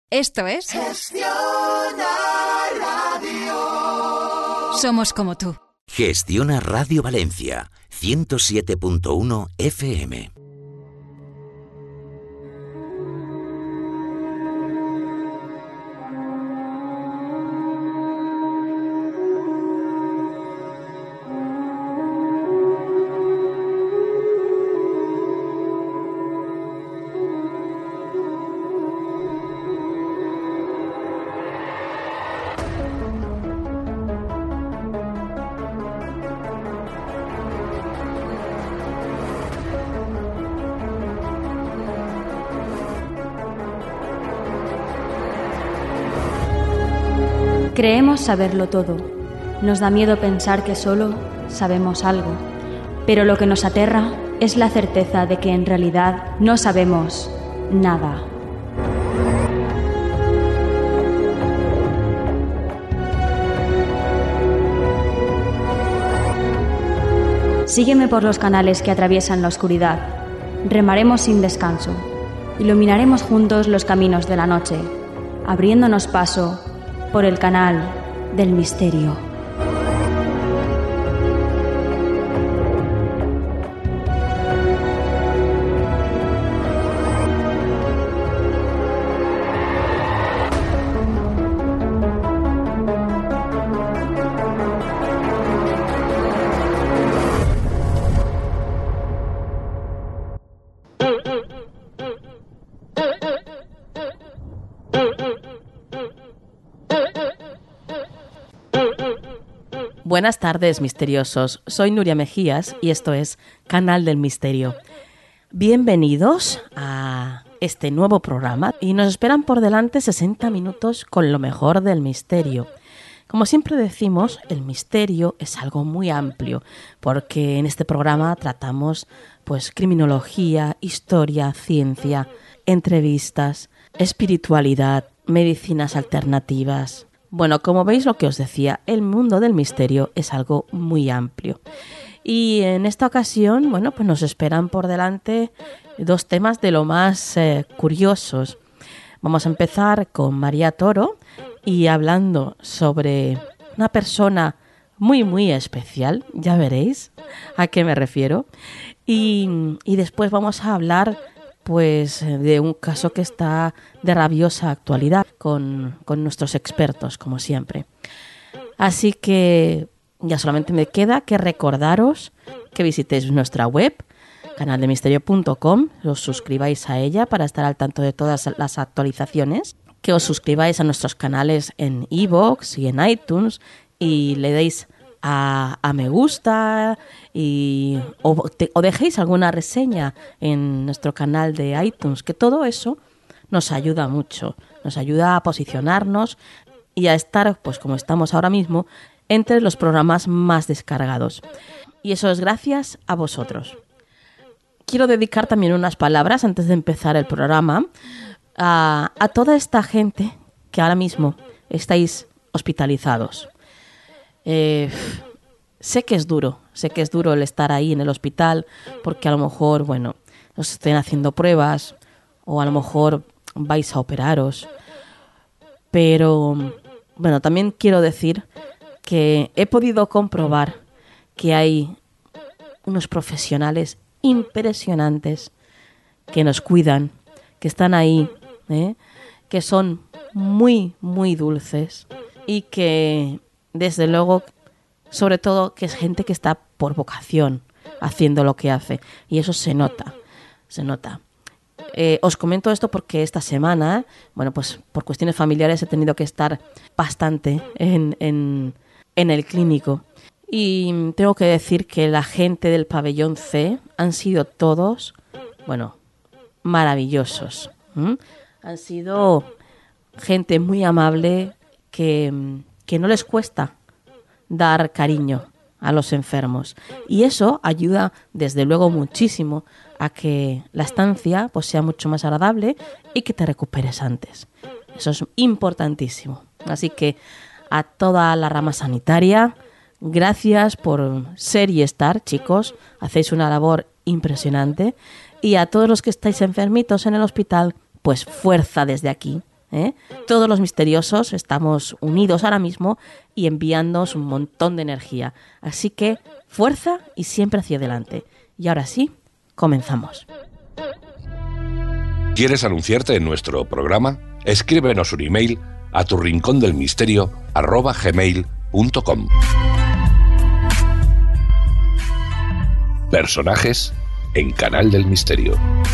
Esto es Gestiona Radio. Somos como tú. Gestiona Radio Valencia, 107.1 FM. Creemos saberlo todo. Nos da miedo pensar que solo sabemos algo. Pero lo que nos aterra es la certeza de que en realidad no sabemos nada. Sígueme por los canales que atraviesan la oscuridad. Remaremos sin descanso. Iluminaremos juntos los caminos de la noche, abriéndonos paso por el canal del misterio. Buenas tardes, misteriosos. Soy Nuria Mejías y esto es Canal del Misterio. Bienvenidos a este nuevo programa y nos esperan por delante 60 minutos con lo mejor del misterio. Como siempre decimos, el misterio es algo muy amplio porque en este programa tratamos criminología, historia, ciencia, entrevistas, espiritualidad, medicinas alternativas. Bueno, como veis lo que os decía, el mundo del misterio es algo muy amplio. Y en esta ocasión, nos esperan por delante dos temas de lo más curiosos. Vamos a empezar con María Toro y hablando sobre una persona muy, muy especial. Ya veréis a qué me refiero. Y después vamos a hablar de un caso que está de rabiosa actualidad con nuestros expertos, como siempre. Así que ya solamente me queda que recordaros que visitéis nuestra web, canaldemisterio.com, os suscribáis a ella para estar al tanto de todas las actualizaciones, que os suscribáis a nuestros canales en iVoox y en iTunes y le deis a me gusta o dejéis alguna reseña en nuestro canal de iTunes, que todo eso nos ayuda mucho, nos ayuda a posicionarnos y a estar, como estamos ahora mismo, entre los programas más descargados. Y eso es gracias a vosotros. Quiero dedicar también unas palabras antes de empezar el programa a toda esta gente que ahora mismo estáis hospitalizados. Sé que es duro el estar ahí en el hospital porque a lo mejor, os estén haciendo pruebas o a lo mejor vais a operaros. Pero, también quiero decir que he podido comprobar que hay unos profesionales impresionantes que nos cuidan, que están ahí, que son muy, muy dulces y que, desde luego, sobre todo, que es gente que está por vocación haciendo lo que hace. Y eso se nota. Os comento esto porque esta semana, por cuestiones familiares he tenido que estar bastante en el clínico. Y tengo que decir que la gente del pabellón C han sido todos, maravillosos. Han sido gente muy amable que no les cuesta dar cariño a los enfermos. Y eso ayuda, desde luego, muchísimo a que la estancia sea mucho más agradable y que te recuperes antes. Eso es importantísimo. Así que a toda la rama sanitaria, gracias por ser y estar, chicos. Hacéis una labor impresionante. Y a todos los que estáis enfermitos en el hospital, fuerza desde aquí, Todos los misteriosos estamos unidos ahora mismo y enviándoos un montón de energía. Así que fuerza y siempre hacia adelante. Y ahora sí, comenzamos. ¿Quieres anunciarte en nuestro programa? Escríbenos un email a turrincondelmisterio@gmail.com. Personajes en Canal del Misterio.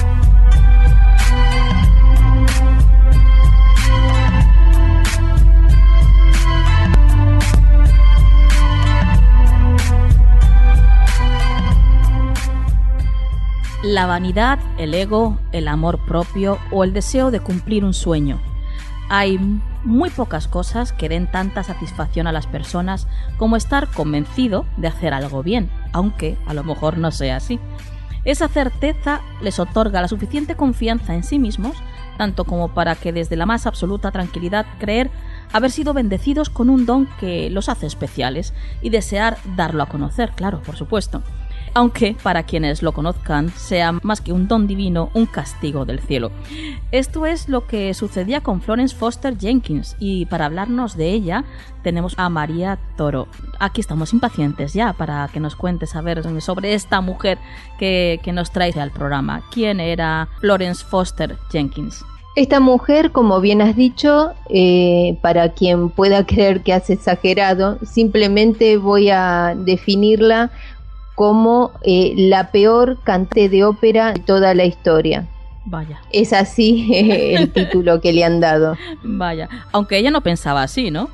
La vanidad, el ego, el amor propio o el deseo de cumplir un sueño. Hay muy pocas cosas que den tanta satisfacción a las personas como estar convencido de hacer algo bien, aunque a lo mejor no sea así. Esa certeza les otorga la suficiente confianza en sí mismos, tanto como para que desde la más absoluta tranquilidad creer haber sido bendecidos con un don que los hace especiales y desear darlo a conocer, claro, por supuesto. Aunque para quienes lo conozcan sea más que un don divino, un castigo del cielo. Esto es lo que sucedía con Florence Foster Jenkins, y para hablarnos de ella tenemos a María Toro. Aquí estamos impacientes ya para que nos cuentes a ver sobre esta mujer que nos trae al programa. ¿Quién era Florence Foster Jenkins? Esta mujer, como bien has dicho, para quien pueda creer que has exagerado, simplemente voy a definirla como la peor cantante de ópera de toda la historia. Vaya. Es así el título que le han dado. Vaya, aunque ella no pensaba así, ¿no?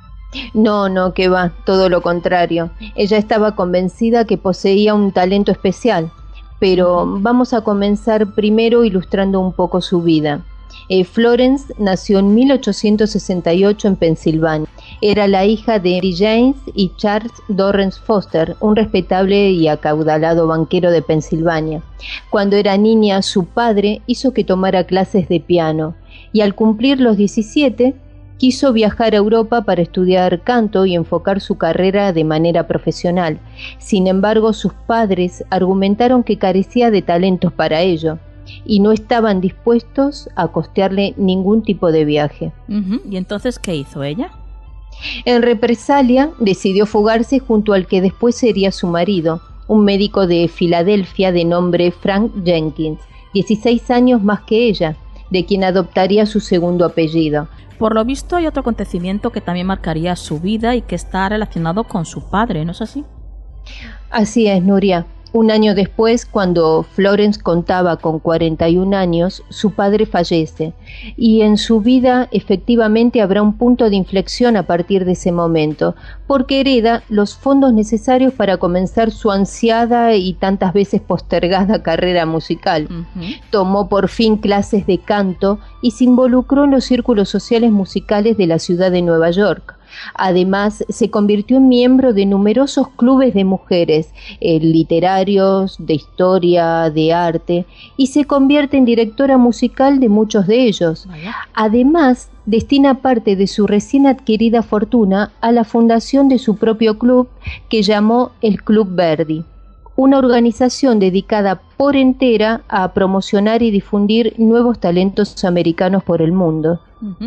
No, que va, todo lo contrario. Ella estaba convencida que poseía un talento especial, pero vamos a comenzar primero ilustrando un poco su vida. Florence nació en 1868 en Pensilvania. Era la hija de Mary James y Charles Dorrance Foster, un respetable y acaudalado banquero de Pensilvania. Cuando era niña, su padre hizo que tomara clases de piano, y al cumplir los 17, quiso viajar a Europa para estudiar canto y enfocar su carrera de manera profesional. Sin embargo, sus padres argumentaron que carecía de talentos para ello y no estaban dispuestos a costearle ningún tipo de viaje. ¿Y entonces qué hizo ella? En represalia, decidió fugarse junto al que después sería su marido, un médico de Filadelfia de nombre Frank Jenkins, 16 años más que ella, de quien adoptaría su segundo apellido. Por lo visto hay otro acontecimiento que también marcaría su vida y que está relacionado con su padre, ¿no es así? Así es, Nuria. Un año después, cuando Florence contaba con 41 años, su padre fallece, y en su vida efectivamente habrá un punto de inflexión a partir de ese momento, porque hereda los fondos necesarios para comenzar su ansiada y tantas veces postergada carrera musical. Tomó por fin clases de canto y se involucró en los círculos sociales musicales de la ciudad de Nueva York. Además, se convirtió en miembro de numerosos clubes de mujeres, literarios, de historia, de arte, y se convierte en directora musical de muchos de ellos. Además, destina parte de su recién adquirida fortuna a la fundación de su propio club, que llamó el Club Verdi, una organización dedicada por entera a promocionar y difundir nuevos talentos americanos por el mundo.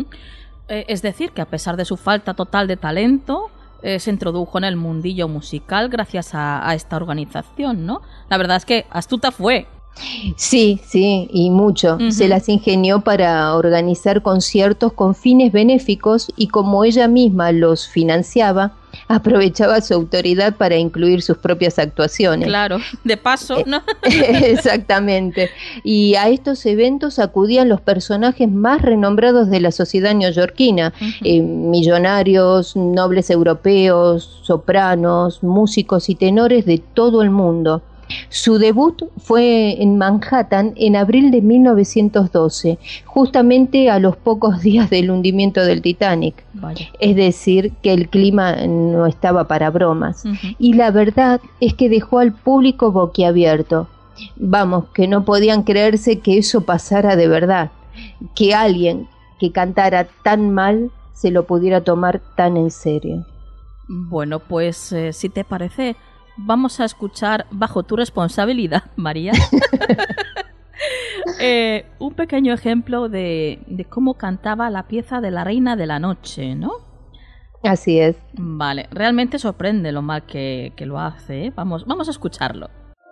Es decir, que a pesar de su falta total de talento, se introdujo en el mundillo musical gracias a esta organización, ¿no? La verdad es que astuta fue. Sí, y mucho. Se las ingenió para organizar conciertos con fines benéficos y como ella misma los financiaba, aprovechaba su autoridad para incluir sus propias actuaciones. Claro, de paso, ¿no? Exactamente. Y a estos eventos acudían los personajes más renombrados de la sociedad neoyorquina, millonarios, nobles europeos, sopranos, músicos y tenores de todo el mundo. Su debut fue en Manhattan en abril de 1912, justamente a los pocos días del hundimiento del Titanic. Vaya. Es decir, que el clima no estaba para bromas. Y la verdad es que dejó al público boquiabierto. Vamos, que no podían creerse que eso pasara de verdad, que alguien que cantara tan mal se lo pudiera tomar tan en serio. Bueno, pues si te parece, vamos a escuchar Bajo tu responsabilidad, María. Un pequeño ejemplo de cómo cantaba la pieza de la Reina de la Noche, ¿no? Así es. Vale, realmente sorprende lo mal que lo hace, ¿eh? Vamos a escucharlo.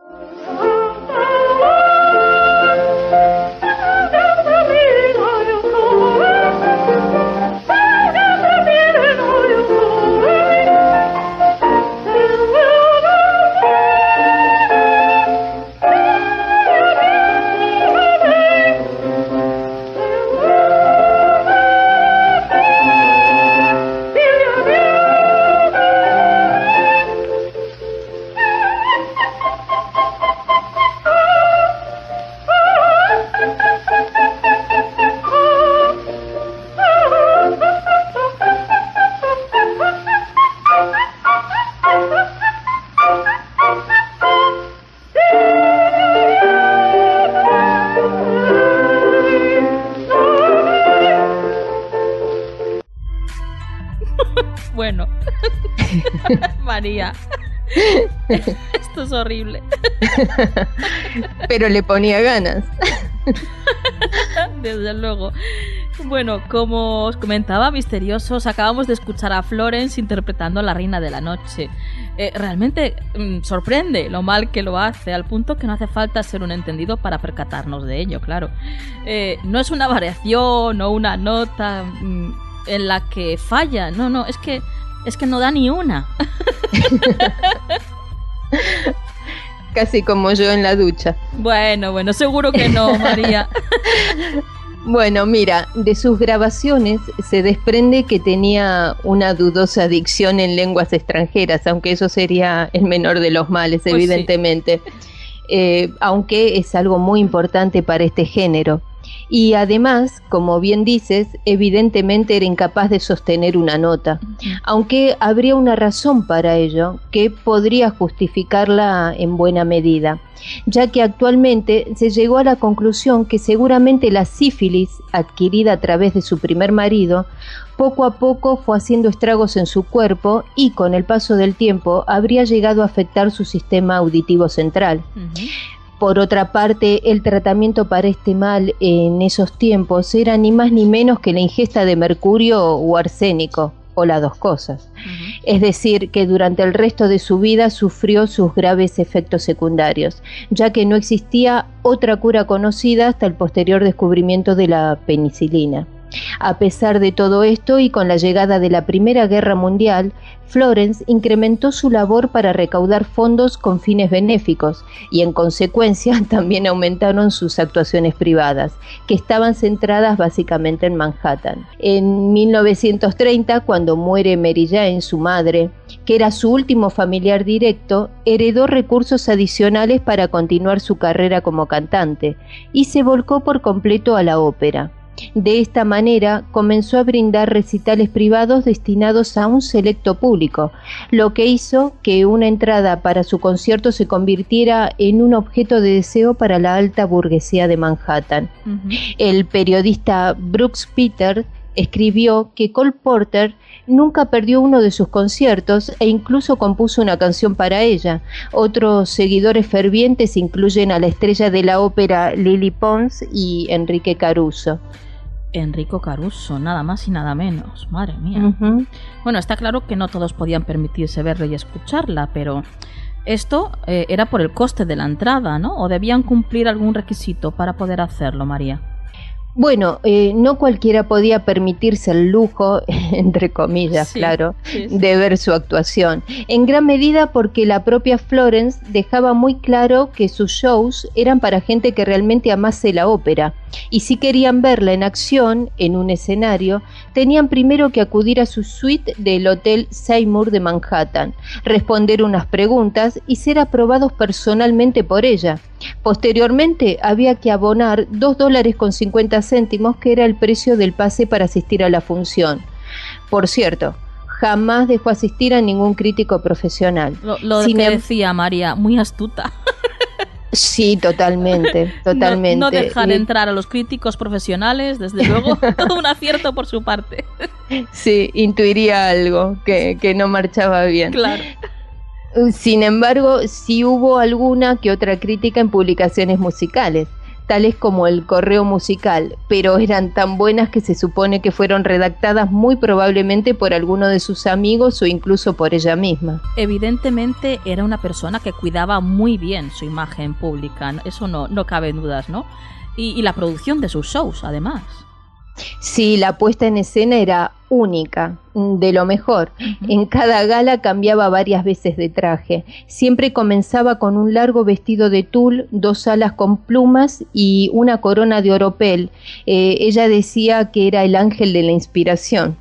Bueno, María, esto es horrible. Pero le ponía ganas. Desde luego. Bueno, como os comentaba, misteriosos, acabamos de escuchar a Florence interpretando a la Reina de la Noche. Realmente sorprende lo mal que lo hace, al punto que no hace falta ser un entendido para percatarnos de ello, claro. No es una variación o una nota en la que falla, no, es que no da ni una. Casi como yo en la ducha. Bueno, seguro que no, María. Bueno, mira, de sus grabaciones se desprende que tenía una dudosa dicción en lenguas extranjeras, aunque eso sería el menor de los males, pues evidentemente. Sí. Aunque es algo muy importante para este género. Y además, como bien dices, evidentemente era incapaz de sostener una nota, aunque habría una razón para ello que podría justificarla en buena medida, ya que actualmente se llegó a la conclusión que seguramente la sífilis adquirida a través de su primer marido poco a poco fue haciendo estragos en su cuerpo y con el paso del tiempo habría llegado a afectar su sistema auditivo central. Por otra parte, el tratamiento para este mal en esos tiempos era ni más ni menos que la ingesta de mercurio o arsénico, o las dos cosas. Es decir, que durante el resto de su vida sufrió sus graves efectos secundarios, ya que no existía otra cura conocida hasta el posterior descubrimiento de la penicilina. A pesar de todo esto y con la llegada de la Primera Guerra Mundial, Florence incrementó su labor para recaudar fondos con fines benéficos y en consecuencia también aumentaron sus actuaciones privadas, que estaban centradas básicamente en Manhattan. En 1930, cuando muere Mary Jane, su madre, que era su último familiar directo, heredó recursos adicionales para continuar su carrera como cantante y se volcó por completo a la ópera. De esta manera comenzó a brindar recitales privados destinados a un selecto público, lo que hizo que una entrada para su concierto se convirtiera en un objeto de deseo para la alta burguesía de Manhattan. El periodista Brooks Peters escribió que Cole Porter nunca perdió uno de sus conciertos e incluso compuso una canción para ella. Otros seguidores fervientes incluyen a la estrella de la ópera Lily Pons y Enrique Caruso. Enrico Caruso, nada más y nada menos, madre mía. Bueno, está claro que no todos podían permitirse verla y escucharla, pero esto era por el coste de la entrada, ¿no? ¿O debían cumplir algún requisito para poder hacerlo, María? Bueno, no cualquiera podía permitirse el lujo, entre comillas, sí, claro, sí. De ver su actuación. En gran medida porque la propia Florence dejaba muy claro que sus shows eran para gente que realmente amase la ópera. Y si querían verla en acción, en un escenario, tenían primero que acudir a su suite del Hotel Seymour de Manhattan, responder unas preguntas y ser aprobados personalmente por ella. Posteriormente había que abonar $2.50, que era el precio del pase para asistir a la función. Por cierto, jamás dejó asistir a ningún crítico profesional. Lo que decía María, muy astuta. Sí, totalmente. No dejar entrar a los críticos profesionales, desde luego, todo un acierto por su parte. Sí, intuiría algo que no marchaba bien. Claro. Sin embargo, sí hubo alguna que otra crítica en publicaciones musicales. tales como el correo musical, pero eran tan buenas que se supone que fueron redactadas muy probablemente por alguno de sus amigos o incluso por ella misma. Evidentemente era una persona que cuidaba muy bien su imagen pública, eso no cabe en dudas, ¿no? Y la producción de sus shows, además. Sí, la puesta en escena era única, de lo mejor. En cada gala cambiaba varias veces de traje. Siempre comenzaba con un largo vestido de tul, 2 alas con plumas y una corona de oropel. Ella decía que era el ángel de la inspiración.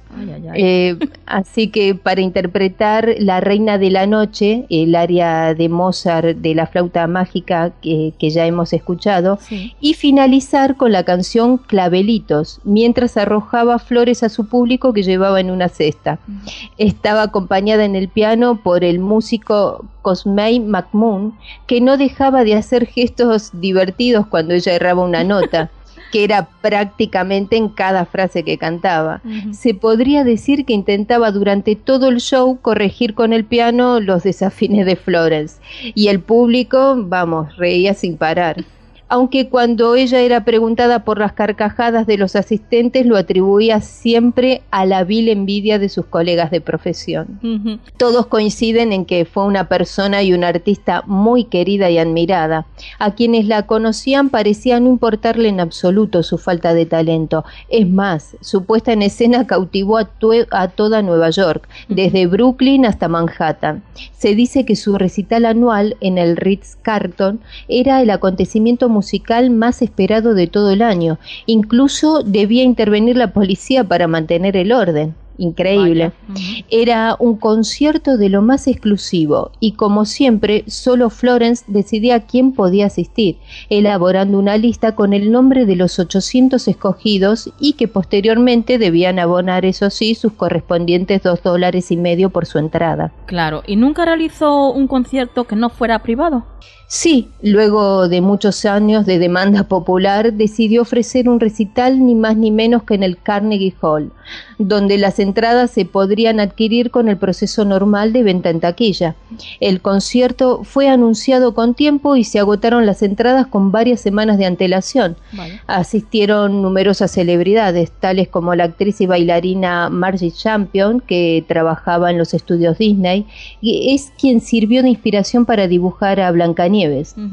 Así que para interpretar La Reina de la Noche, el aria de Mozart de la flauta mágica que ya hemos escuchado, sí, y finalizar con la canción Clavelitos, mientras arrojaba flores a su público que llevaba en una cesta. Estaba acompañada en el piano por el músico Cosmay McMoon, que no dejaba de hacer gestos divertidos cuando ella erraba una nota, que era prácticamente en cada frase que cantaba. Se podría decir que intentaba durante todo el show corregir con el piano los desafines de Florence, y el público, vamos, reía sin parar. Aunque cuando ella era preguntada por las carcajadas de los asistentes, lo atribuía siempre a la vil envidia de sus colegas de profesión. Todos coinciden en que fue una persona y una artista muy querida y admirada. A quienes la conocían parecía no importarle en absoluto su falta de talento. Es más, su puesta en escena cautivó a toda Nueva York, desde Brooklyn hasta Manhattan. Se dice que su recital anual en el Ritz-Carlton era el acontecimiento musical más esperado de todo el año. Incluso debía intervenir la policía para mantener el orden. Increíble. Era un concierto de lo más exclusivo y, como siempre, solo Florence decidía quién podía asistir, elaborando una lista con el nombre de los 800 escogidos y que posteriormente debían abonar, eso sí, sus correspondientes $2.50 por su entrada. Claro, ¿y nunca realizó un concierto que no fuera privado? Sí, luego de muchos años de demanda popular, decidió ofrecer un recital ni más ni menos que en el Carnegie Hall, donde las entradas se podrían adquirir con el proceso normal de venta en taquilla. El concierto fue anunciado con tiempo y se agotaron las entradas con varias semanas de antelación. Vale. Asistieron numerosas celebridades, tales como la actriz y bailarina Margie Champion, que trabajaba en los estudios Disney, y es quien sirvió de inspiración para dibujar a Blancanieves.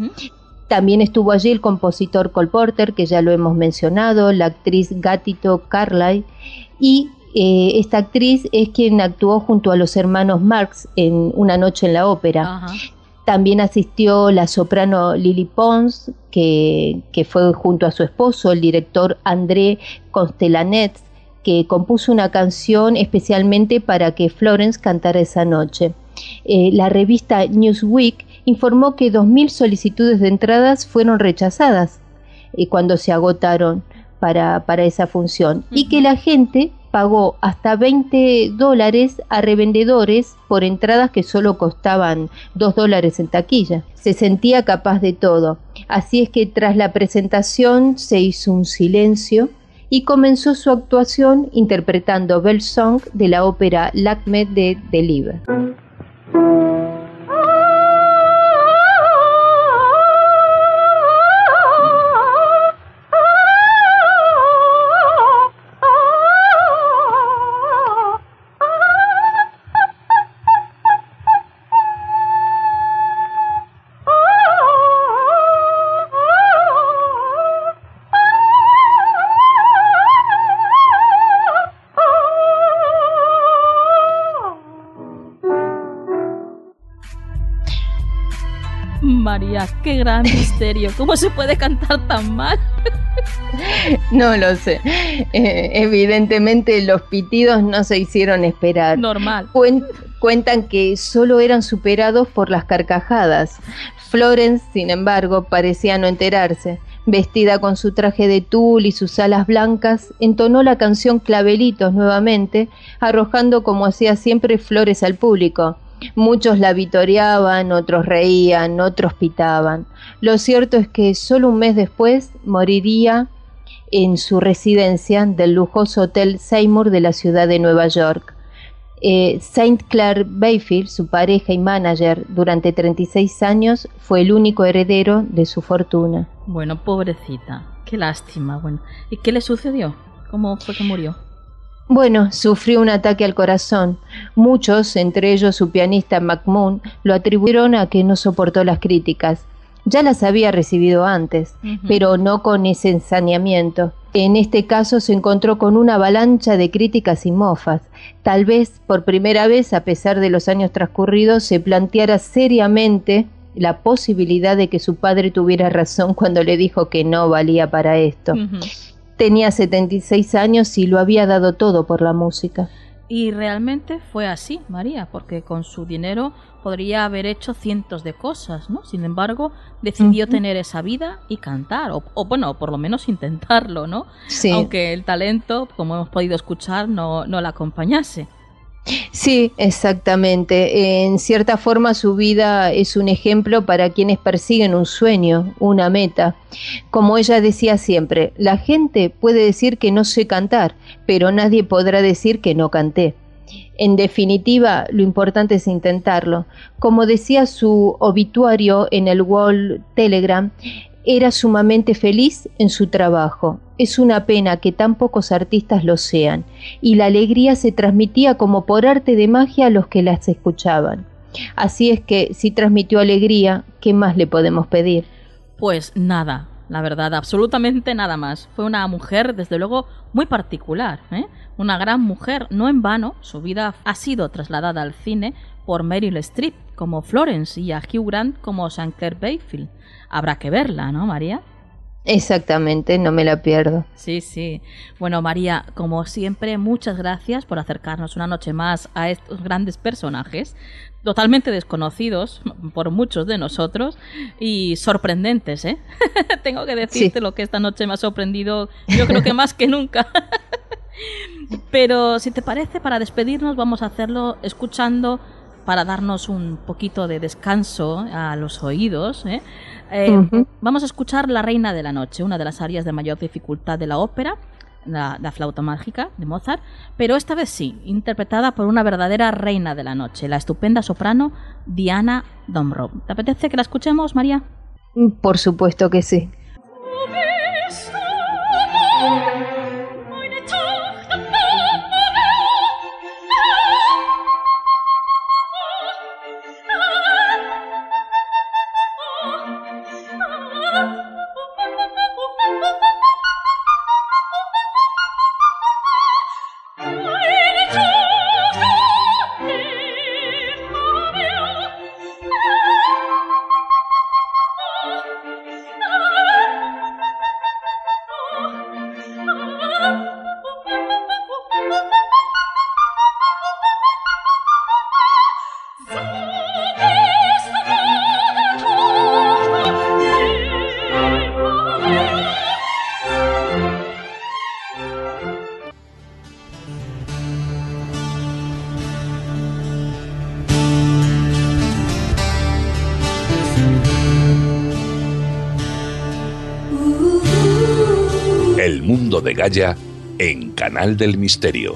También estuvo allí el compositor Cole Porter, que ya lo hemos mencionado, la actriz Gatito Carlyle, y esta actriz es quien actuó junto a los hermanos Marx en Una noche en la ópera. También asistió la soprano Lily Pons, que fue junto a su esposo, el director André Constellanet, que compuso una canción especialmente para que Florence cantara esa noche. La revista Newsweek informó que 2.000 solicitudes de entradas fueron rechazadas cuando se agotaron para esa función, y que la gente pagó hasta $20 a revendedores por entradas que solo costaban $2 en taquilla. Se sentía capaz de todo, así es que tras la presentación se hizo un silencio y comenzó su actuación interpretando Bell Song de la ópera L'Acme de Delibes. María, qué gran misterio. ¿Cómo se puede cantar tan mal? No lo sé. Evidentemente los pitidos no se hicieron esperar. Normal. Cuentan que solo eran superados por las carcajadas. Florence, sin embargo, parecía no enterarse. Vestida con su traje de tul y sus alas blancas, entonó la canción Clavelitos nuevamente, arrojando como hacía siempre flores al público. Muchos la vitoreaban, otros reían, otros pitaban. Lo cierto es que solo un mes después moriría en su residencia del lujoso Hotel Seymour de la ciudad de Nueva York. St. Clair Bayfield, su pareja y manager durante 36 años, fue el único heredero de su fortuna. Bueno, pobrecita, qué lástima. Bueno, ¿y qué le sucedió? ¿Cómo fue que murió? Bueno, sufrió un ataque al corazón. Muchos, entre ellos su pianista McMoon, lo atribuyeron a que no soportó las críticas. Ya las había recibido antes, pero no con ese ensañamiento. En este caso se encontró con una avalancha de críticas y mofas. Tal vez, por primera vez, a pesar de los años transcurridos, se planteara seriamente la posibilidad de que su padre tuviera razón cuando le dijo que no valía para esto. Tenía 76 años y lo había dado todo por la música. Y realmente fue así, María, porque con su dinero podría haber hecho cientos de cosas, ¿no? Sin embargo, decidió tener esa vida y cantar, o bueno, por lo menos intentarlo, ¿no? Sí. Aunque el talento, como hemos podido escuchar, no la acompañase. Sí, exactamente. En cierta forma su vida es un ejemplo para quienes persiguen un sueño, una meta. Como ella decía siempre, la gente puede decir que no sé cantar, pero nadie podrá decir que no canté. En definitiva, lo importante es intentarlo. Como decía su obituario en el Wall Telegram, era sumamente feliz en su trabajo. Es una pena que tan pocos artistas lo sean, y la alegría se transmitía como por arte de magia a los que las escuchaban. Así es que, si transmitió alegría, ¿qué más le podemos pedir? Pues nada, la verdad, absolutamente nada más. Fue una mujer, desde luego, muy particular, ¿eh? Una gran mujer, no en vano, su vida ha sido trasladada al cine por Meryl Streep como Florence y a Hugh Grant como St. Clair Bayfield. Habrá que verla, ¿no, María? Exactamente, no me la pierdo. Sí, sí. Bueno, María, como siempre, muchas gracias por acercarnos una noche más a estos grandes personajes, totalmente desconocidos por muchos de nosotros y sorprendentes, ¿eh? Tengo que decirte lo que esta noche me ha sorprendido, yo creo que más que nunca. Pero si te parece, para despedirnos vamos a hacerlo escuchando, para darnos un poquito de descanso a los oídos, ¿eh? Vamos a escuchar La Reina de la Noche, una de las arias de mayor dificultad de la ópera, la flauta mágica de Mozart, pero esta vez sí, interpretada por una verdadera reina de la noche, la estupenda soprano Diana Domrov. ¿Te apetece que la escuchemos, María? Por supuesto que sí. El mundo de Gaia en Canal del Misterio.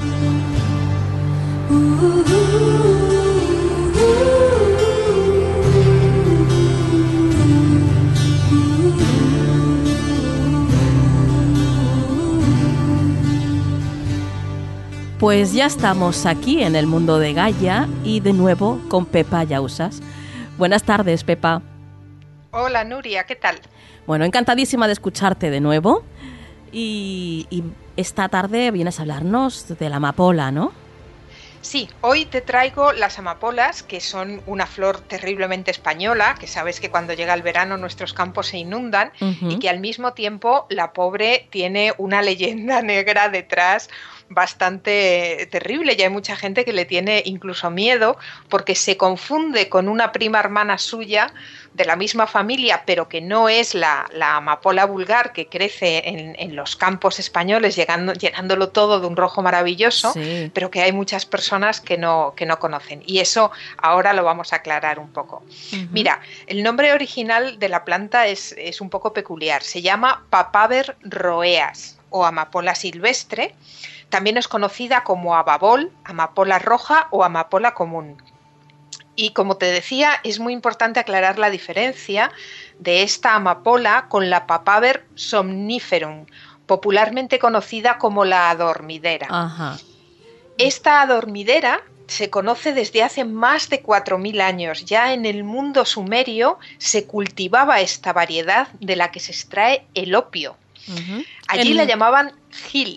Pues ya estamos aquí en el mundo de Gaia y de nuevo con Pepa Yausas. Buenas tardes, Pepa. Hola, Nuria, ¿qué tal? Bueno, encantadísima de escucharte de nuevo. Y esta tarde vienes a hablarnos de la amapola, ¿no? Sí, hoy te traigo las amapolas, que son una flor terriblemente española, que sabes que cuando llega el verano nuestros campos se inundan y que al mismo tiempo la pobre tiene una leyenda negra detrás bastante terrible, y hay mucha gente que le tiene incluso miedo porque se confunde con una prima hermana suya de la misma familia, pero que no es la amapola vulgar que crece en los campos españoles, llenándolo todo de un rojo maravilloso, sí, pero que hay muchas personas que no conocen, y eso ahora lo vamos a aclarar un poco. Mira, el nombre original de la planta es un poco peculiar, se llama Papaver rhoeas o amapola silvestre, También es conocida como ababol, amapola roja o amapola común. Y como te decía, es muy importante aclarar la diferencia de esta amapola con la Papaver somniferum, popularmente conocida como la adormidera. Ajá. Esta adormidera se conoce desde hace más de 4.000 años. Ya en el mundo sumerio se cultivaba esta variedad de la que se extrae el opio. Uh-huh. Allí la llamaban gil,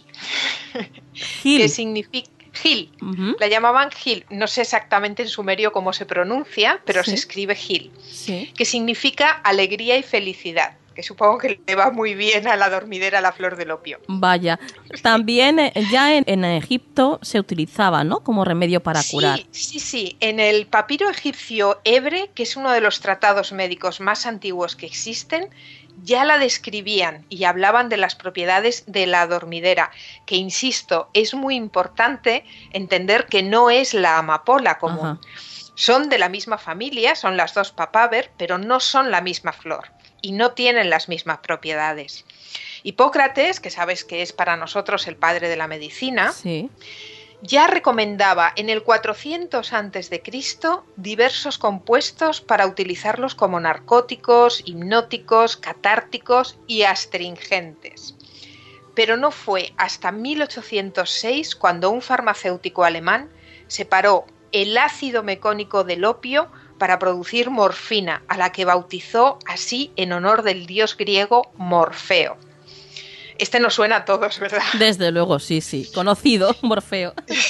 que significa gil. Uh-huh. La llamaban gil. No sé exactamente en sumerio cómo se pronuncia, pero se escribe gil, que significa alegría y felicidad. Que supongo que le va muy bien a la dormidera la flor del opio. Vaya, también ya en Egipto se utilizaba, ¿no?, como remedio para curar. Sí. En el papiro egipcio Ebre, que es uno de los tratados médicos más antiguos que existen, ya la describían y hablaban de las propiedades de la dormidera, que, insisto, es muy importante entender que no es la amapola común. Ajá. Son de la misma familia, son las dos Papaver, pero no son la misma flor y no tienen las mismas propiedades. Hipócrates, que sabes que es para nosotros el padre de la medicina, ya recomendaba en el 400 a.C. diversos compuestos para utilizarlos como narcóticos, hipnóticos, catárticos y astringentes. Pero no fue hasta 1806 cuando un farmacéutico alemán separó el ácido mecónico del opio para producir morfina, a la que bautizó así en honor del dios griego Morfeo. Este nos suena a todos, ¿verdad? Desde luego, sí, conocido, Morfeo.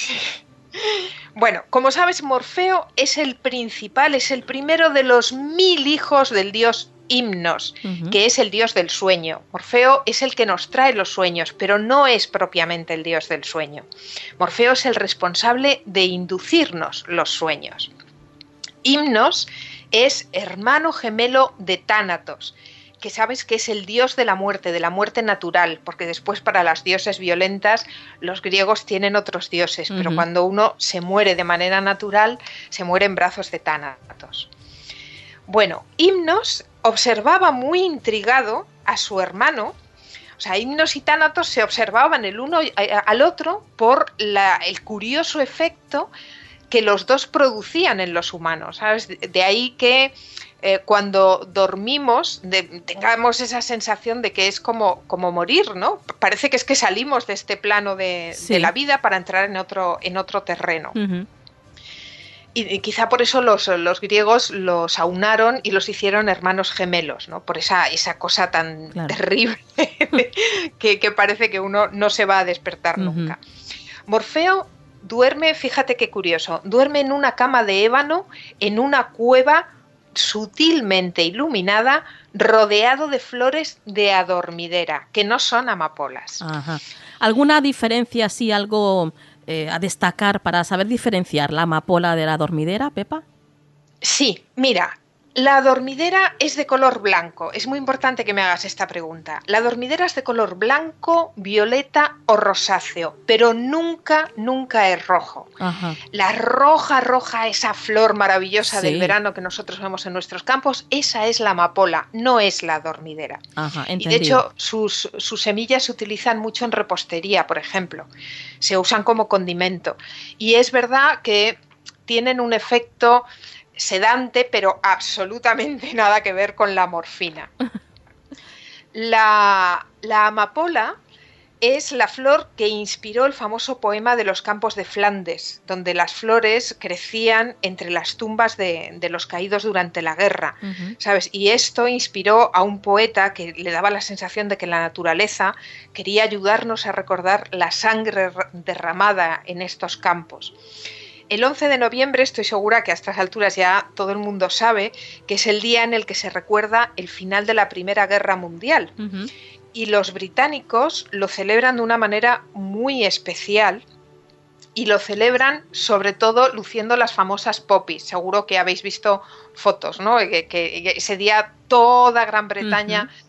Bueno, como sabes, Morfeo es el principal, es el primero de los 1000 hijos del dios Himnos, que es el dios del sueño. Morfeo es el que nos trae los sueños, pero no es propiamente el dios del sueño. Morfeo es el responsable de inducirnos los sueños. Himnos es hermano gemelo de Tánatos, que sabes que es el dios de la muerte natural, porque después para las dioses violentas los griegos tienen otros dioses, pero cuando uno se muere de manera natural, se muere en brazos de Tánatos. Bueno, Himnos observaba muy intrigado a su hermano. O sea, Himnos y Tánatos se observaban el uno al otro por el curioso efecto que los dos producían en los humanos, ¿sabes? De ahí que cuando dormimos tengamos esa sensación de que es como morir, ¿no? Parece que es que salimos de este plano de la vida para entrar en otro terreno. Y quizá por eso los griegos los aunaron y los hicieron hermanos gemelos, ¿no? Por esa cosa tan terrible que parece que uno no se va a despertar nunca. Morfeo duerme, fíjate qué curioso, duerme en una cama de ébano, en una cueva sutilmente iluminada, rodeado de flores de adormidera, que no son amapolas. Ajá. ¿Alguna diferencia, así, algo a destacar para saber diferenciar la amapola de la adormidera, Pepa? Sí, mira, la adormidera es de color blanco. Es muy importante que me hagas esta pregunta. La adormidera es de color blanco, violeta o rosáceo, pero nunca es rojo. Ajá. La roja, esa flor maravillosa del verano que nosotros vemos en nuestros campos, esa es la amapola, no es la adormidera. Ajá, y de hecho, sus semillas se utilizan mucho en repostería, por ejemplo. Se usan como condimento. Y es verdad que tienen un efecto sedante, pero absolutamente nada que ver con la morfina. La amapola es la flor que inspiró el famoso poema de los campos de Flandes, donde las flores crecían entre las tumbas de los caídos durante la guerra, ¿sabes? Y esto inspiró a un poeta que le daba la sensación de que la naturaleza quería ayudarnos a recordar la sangre derramada en estos campos. El 11 de noviembre, estoy segura que a estas alturas ya todo el mundo sabe que es el día en el que se recuerda el final de la Primera Guerra Mundial. Y los británicos lo celebran de una manera muy especial y lo celebran sobre todo luciendo las famosas poppies. Seguro que habéis visto fotos, ¿no? Que ese día toda Gran Bretaña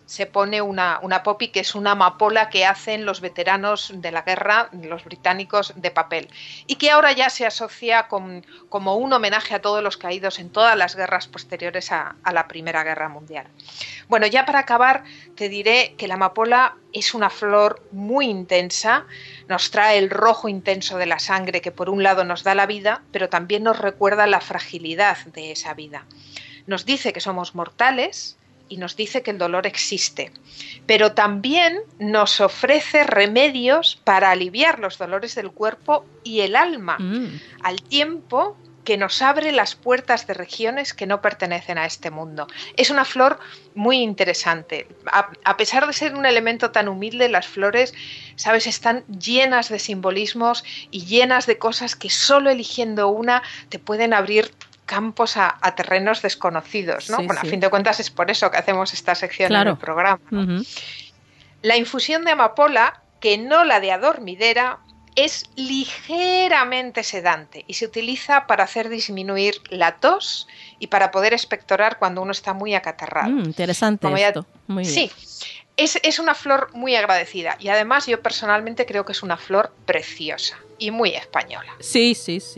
se pone una poppy, que es una amapola que hacen los veteranos de la guerra, los británicos, de papel, y que ahora ya se asocia como un homenaje a todos los caídos en todas las guerras posteriores a la Primera Guerra Mundial. Bueno, ya para acabar te diré que la amapola es una flor muy intensa, nos trae el rojo intenso de la sangre que por un lado nos da la vida, pero también nos recuerda la fragilidad de esa vida. Nos dice que somos mortales y nos dice que el dolor existe, pero también nos ofrece remedios para aliviar los dolores del cuerpo y el alma, al tiempo que nos abre las puertas de regiones que no pertenecen a este mundo. Es una flor muy interesante. A pesar de ser un elemento tan humilde, las flores, ¿sabes?, están llenas de simbolismos y llenas de cosas que solo eligiendo una te pueden abrir campos a terrenos desconocidos, ¿no? Sí, bueno, sí. A fin de cuentas es por eso que hacemos esta sección Claro. en el programa, ¿no? Uh-huh. La infusión de amapola, que no la de adormidera, es ligeramente sedante y se utiliza para hacer disminuir la tos y para poder expectorar cuando uno está muy acatarrado. Interesante esto. Muy bien. Sí, es una flor muy agradecida y además yo personalmente creo que es una flor preciosa y muy española. Sí.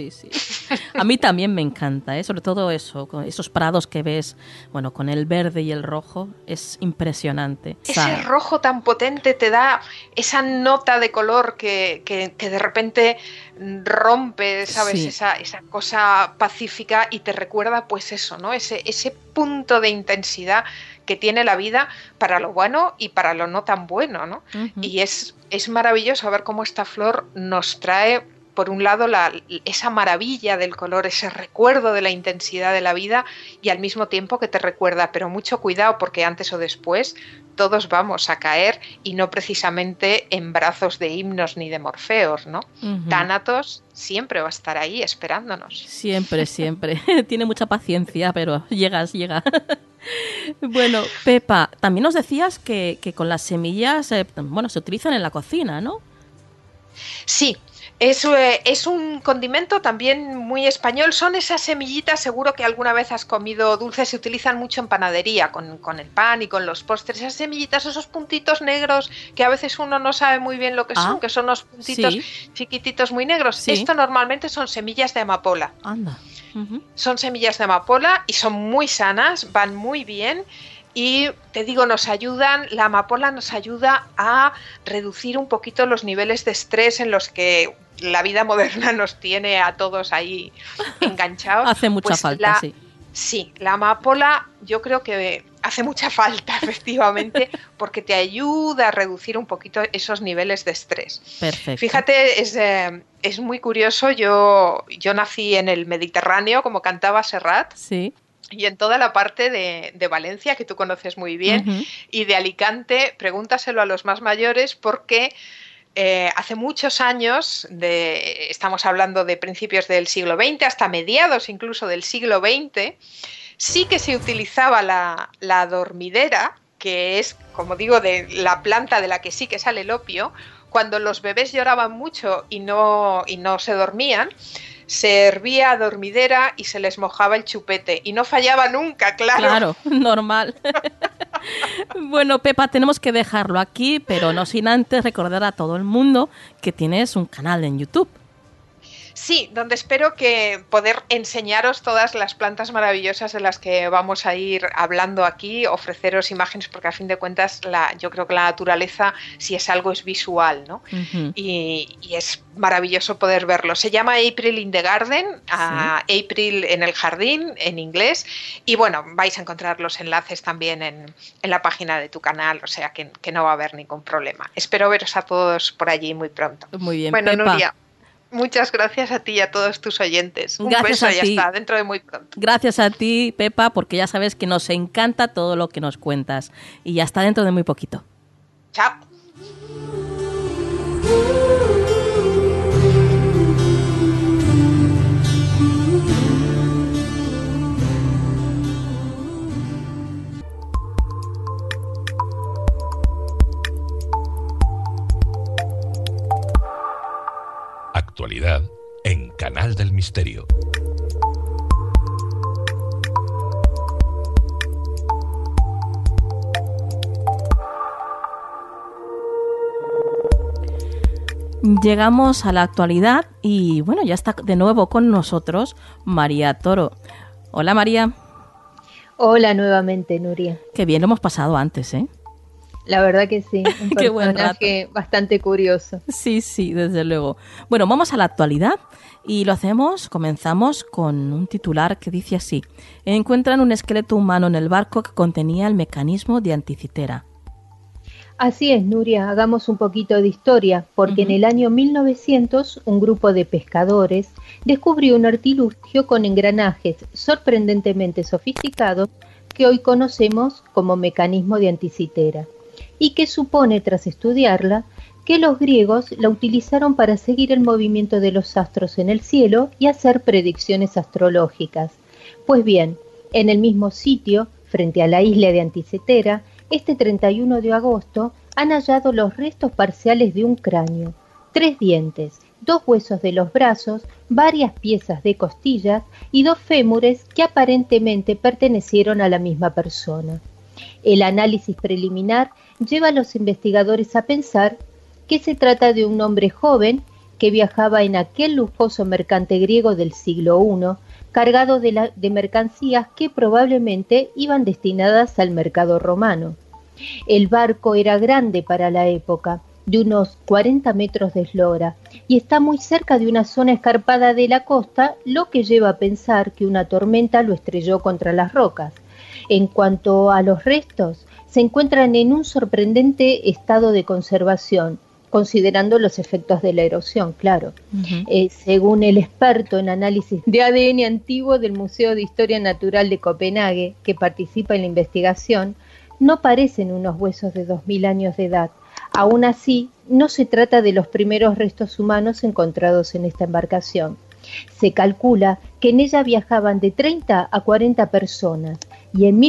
A mí también me encanta, sobre todo eso, con esos prados que ves, bueno, con el verde y el rojo, es impresionante. Ese rojo tan potente te da esa nota de color que de repente rompe, ¿sabes? Sí. Esa cosa pacífica y te recuerda pues eso, ¿no? Ese punto de intensidad que tiene la vida para lo bueno y para lo no tan bueno, ¿no? Uh-huh. Y es maravilloso ver cómo esta flor nos trae, por un lado, esa maravilla del color, ese recuerdo de la intensidad de la vida y al mismo tiempo que te recuerda, pero mucho cuidado porque antes o después todos vamos a caer y no precisamente en brazos de Himnos ni de Morfeos, ¿no? Uh-huh. Tánatos siempre va a estar ahí esperándonos. Siempre. Tiene mucha paciencia, pero llega. Bueno, Pepa, también nos decías que con las semillas, se utilizan en la cocina, ¿no? Sí, es un condimento también muy español. Son esas semillitas, seguro que alguna vez has comido dulces, se utilizan mucho en panadería, con el pan y con los postres. Esas semillitas, esos puntitos negros que a veces uno no sabe muy bien lo que son, que son unos puntitos chiquititos muy negros. Sí. Esto normalmente son semillas de amapola. Anda. Uh-huh. Son semillas de amapola y son muy sanas, van muy bien. Y te digo, la amapola nos ayuda a reducir un poquito los niveles de estrés en los que la vida moderna nos tiene a todos ahí enganchados. Hace mucha falta, sí. Sí, la amapola yo creo que hace mucha falta, efectivamente, porque te ayuda a reducir un poquito esos niveles de estrés. Perfecto. Fíjate, es muy curioso, yo nací en el Mediterráneo, como cantaba Serrat. Sí. Y en toda la parte de Valencia, que tú conoces muy bien, uh-huh, y de Alicante, pregúntaselo a los más mayores porque hace muchos años, estamos hablando de principios del siglo XX, hasta mediados incluso del siglo XX, sí que se utilizaba la dormidera, que es, como digo, de la planta de la que sí que sale el opio. Cuando los bebés lloraban mucho y no se dormían, se hervía dormidera y se les mojaba el chupete. Y no fallaba nunca, claro. Claro, normal. Bueno, Pepa, tenemos que dejarlo aquí, pero no sin antes recordar a todo el mundo que tienes un canal en YouTube. Sí, donde espero que poder enseñaros todas las plantas maravillosas de las que vamos a ir hablando aquí, ofreceros imágenes, porque a fin de cuentas yo creo que la naturaleza, si es algo, es visual, ¿no? Uh-huh. Y es maravilloso poder verlo. Se llama April in the Garden, sí. April en el jardín, en inglés, y bueno, vais a encontrar los enlaces también en la página de tu canal, o sea que no va a haber ningún problema. Espero veros a todos por allí muy pronto. Muy bien, bueno, Pepa. Nuria, muchas gracias a ti y a todos tus oyentes. Un gracias beso y hasta dentro de muy pronto. Gracias a ti, Pepa, porque ya sabes que nos encanta todo lo que nos cuentas. Y hasta dentro de muy poquito. Chao. Actualidad en Canal del Misterio. Llegamos a la actualidad y bueno, ya está de nuevo con nosotros María Toro. Hola María. Hola nuevamente, Nuria. Qué bien lo hemos pasado antes, ¿eh? La verdad que sí, un Qué buen personaje bastante curioso. Sí, desde luego. Bueno, vamos a la actualidad y comenzamos con un titular que dice así: encuentran un esqueleto humano en el barco que contenía el mecanismo de Anticitera. Así es, Nuria, hagamos un poquito de historia, porque en el año 1900 un grupo de pescadores descubrió un artilugio con engranajes sorprendentemente sofisticados que hoy conocemos como mecanismo de Anticitera, y que supone, tras estudiarla, que los griegos la utilizaron para seguir el movimiento de los astros en el cielo y hacer predicciones astrológicas. Pues bien, en el mismo sitio, frente a la isla de Anticitera, este 31 de agosto han hallado los restos parciales de un cráneo, 3 dientes, 2 huesos de los brazos, varias piezas de costillas y 2 fémures que aparentemente pertenecieron a la misma persona. El análisis preliminar lleva a los investigadores a pensar que se trata de un hombre joven que viajaba en aquel lujoso mercante griego del siglo I, cargado de mercancías que probablemente iban destinadas al mercado romano. El barco era grande para la época, de unos 40 metros de eslora, y está muy cerca de una zona escarpada de la costa, lo que lleva a pensar que una tormenta lo estrelló contra las rocas. En cuanto a los restos, se encuentran en un sorprendente estado de conservación, considerando los efectos de la erosión, claro. Según el experto en análisis de ADN antiguo del Museo de Historia Natural de Copenhague, que participa en la investigación, no parecen unos huesos de 2000 años de edad. Aún así, no se trata de los primeros restos humanos encontrados en esta embarcación. Se calcula que en ella viajaban de 30 a 40 personas, y en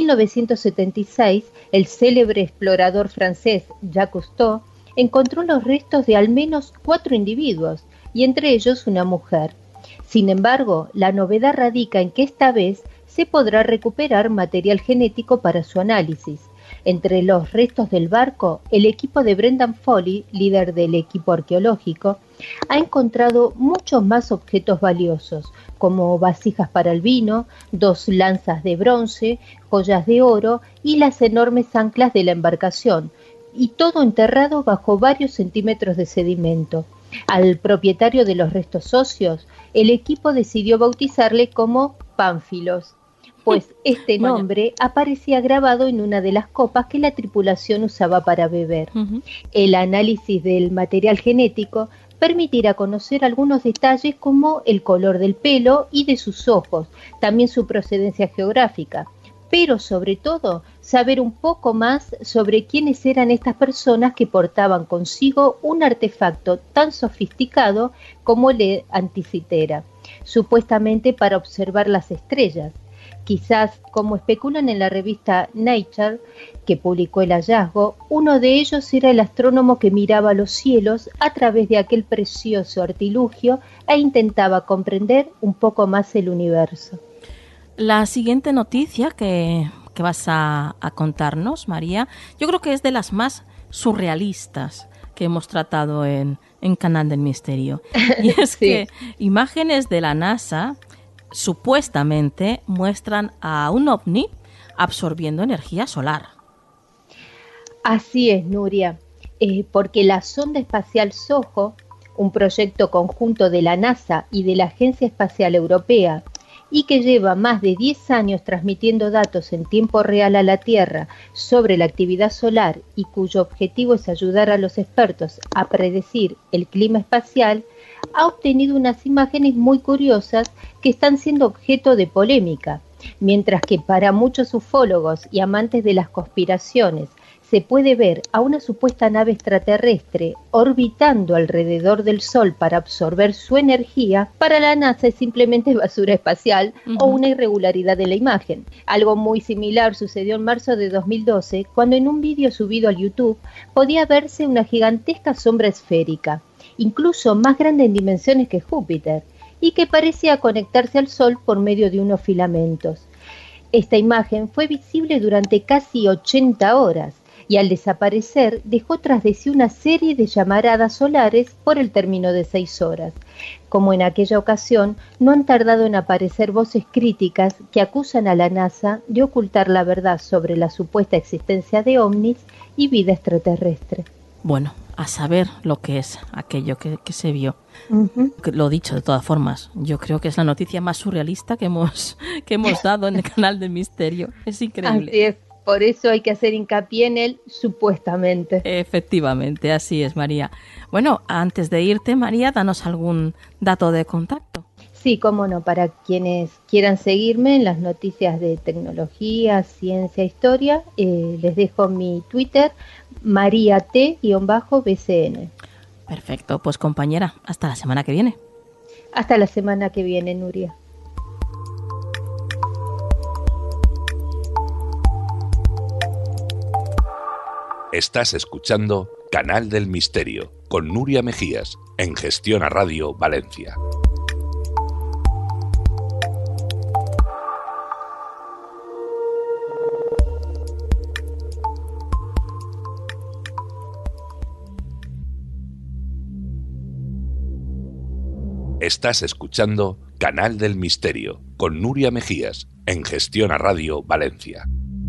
1976 el célebre explorador francés Jacques Cousteau encontró los restos de al menos 4 individuos, y entre ellos una mujer. Sin embargo, la novedad radica en que esta vez se podrá recuperar material genético para su análisis. Entre los restos del barco, el equipo de Brendan Foley, líder del equipo arqueológico, ha encontrado muchos más objetos valiosos, como vasijas para el vino, 2 lanzas de bronce, joyas de oro y las enormes anclas de la embarcación, y todo enterrado bajo varios centímetros de sedimento. Al propietario de los restos óseos, el equipo decidió bautizarle como Pánfilos, pues este nombre aparecía grabado en una de las copas que la tripulación usaba para beber. El análisis del material genético permitirá conocer algunos detalles como el color del pelo y de sus ojos, también su procedencia geográfica, pero sobre todo saber un poco más sobre quiénes eran estas personas que portaban consigo un artefacto tan sofisticado como el Anticitera, supuestamente para observar las estrellas. Quizás, como especulan en la revista Nature, que publicó el hallazgo, uno de ellos era el astrónomo que miraba los cielos a través de aquel precioso artilugio e intentaba comprender un poco más el universo. La siguiente noticia que vas a contarnos, María, yo creo que es de las más surrealistas que hemos tratado en Canal del Misterio. Y es sí. Que imágenes de la NASA supuestamente muestran a un ovni absorbiendo energía solar. Así es, Nuria, porque la sonda espacial SOHO, un proyecto conjunto de la NASA y de la Agencia Espacial Europea, y que lleva más de 10 años transmitiendo datos en tiempo real a la Tierra sobre la actividad solar y cuyo objetivo es ayudar a los expertos a predecir el clima espacial, ha obtenido unas imágenes muy curiosas que están siendo objeto de polémica, mientras que para muchos ufólogos y amantes de las conspiraciones se puede ver a una supuesta nave extraterrestre orbitando alrededor del Sol para absorber su energía, para la NASA es simplemente basura espacial o una irregularidad de la imagen. Algo muy similar sucedió en marzo de 2012, cuando en un vídeo subido al YouTube podía verse una gigantesca sombra esférica, incluso más grande en dimensiones que Júpiter, y que parecía conectarse al Sol por medio de unos filamentos. Esta imagen fue visible durante casi 80 horas, y al desaparecer dejó tras de sí una serie de llamaradas solares por el término de 6 horas. Como en aquella ocasión, no han tardado en aparecer voces críticas que acusan a la NASA de ocultar la verdad sobre la supuesta existencia de ovnis y vida extraterrestre. Bueno, a saber lo que es aquello que se vio. Uh-huh. Lo dicho, de todas formas, yo creo que es la noticia más surrealista que hemos dado en el canal del misterio. Es increíble. Así es, por eso hay que hacer hincapié en él, supuestamente. Efectivamente, así es, María. Bueno, antes de irte, María, danos algún dato de contacto. Sí, cómo no, para quienes quieran seguirme en las noticias de tecnología, ciencia, historia, les dejo mi Twitter, mariat_bcn. Perfecto, pues compañera, hasta la semana que viene. Hasta la semana que viene, Nuria. Estás escuchando Canal del Misterio con Nuria Mejías en Gestión a Radio Valencia. Estás escuchando Canal del Misterio con Nuria Mejías en Gestión a Radio Valencia.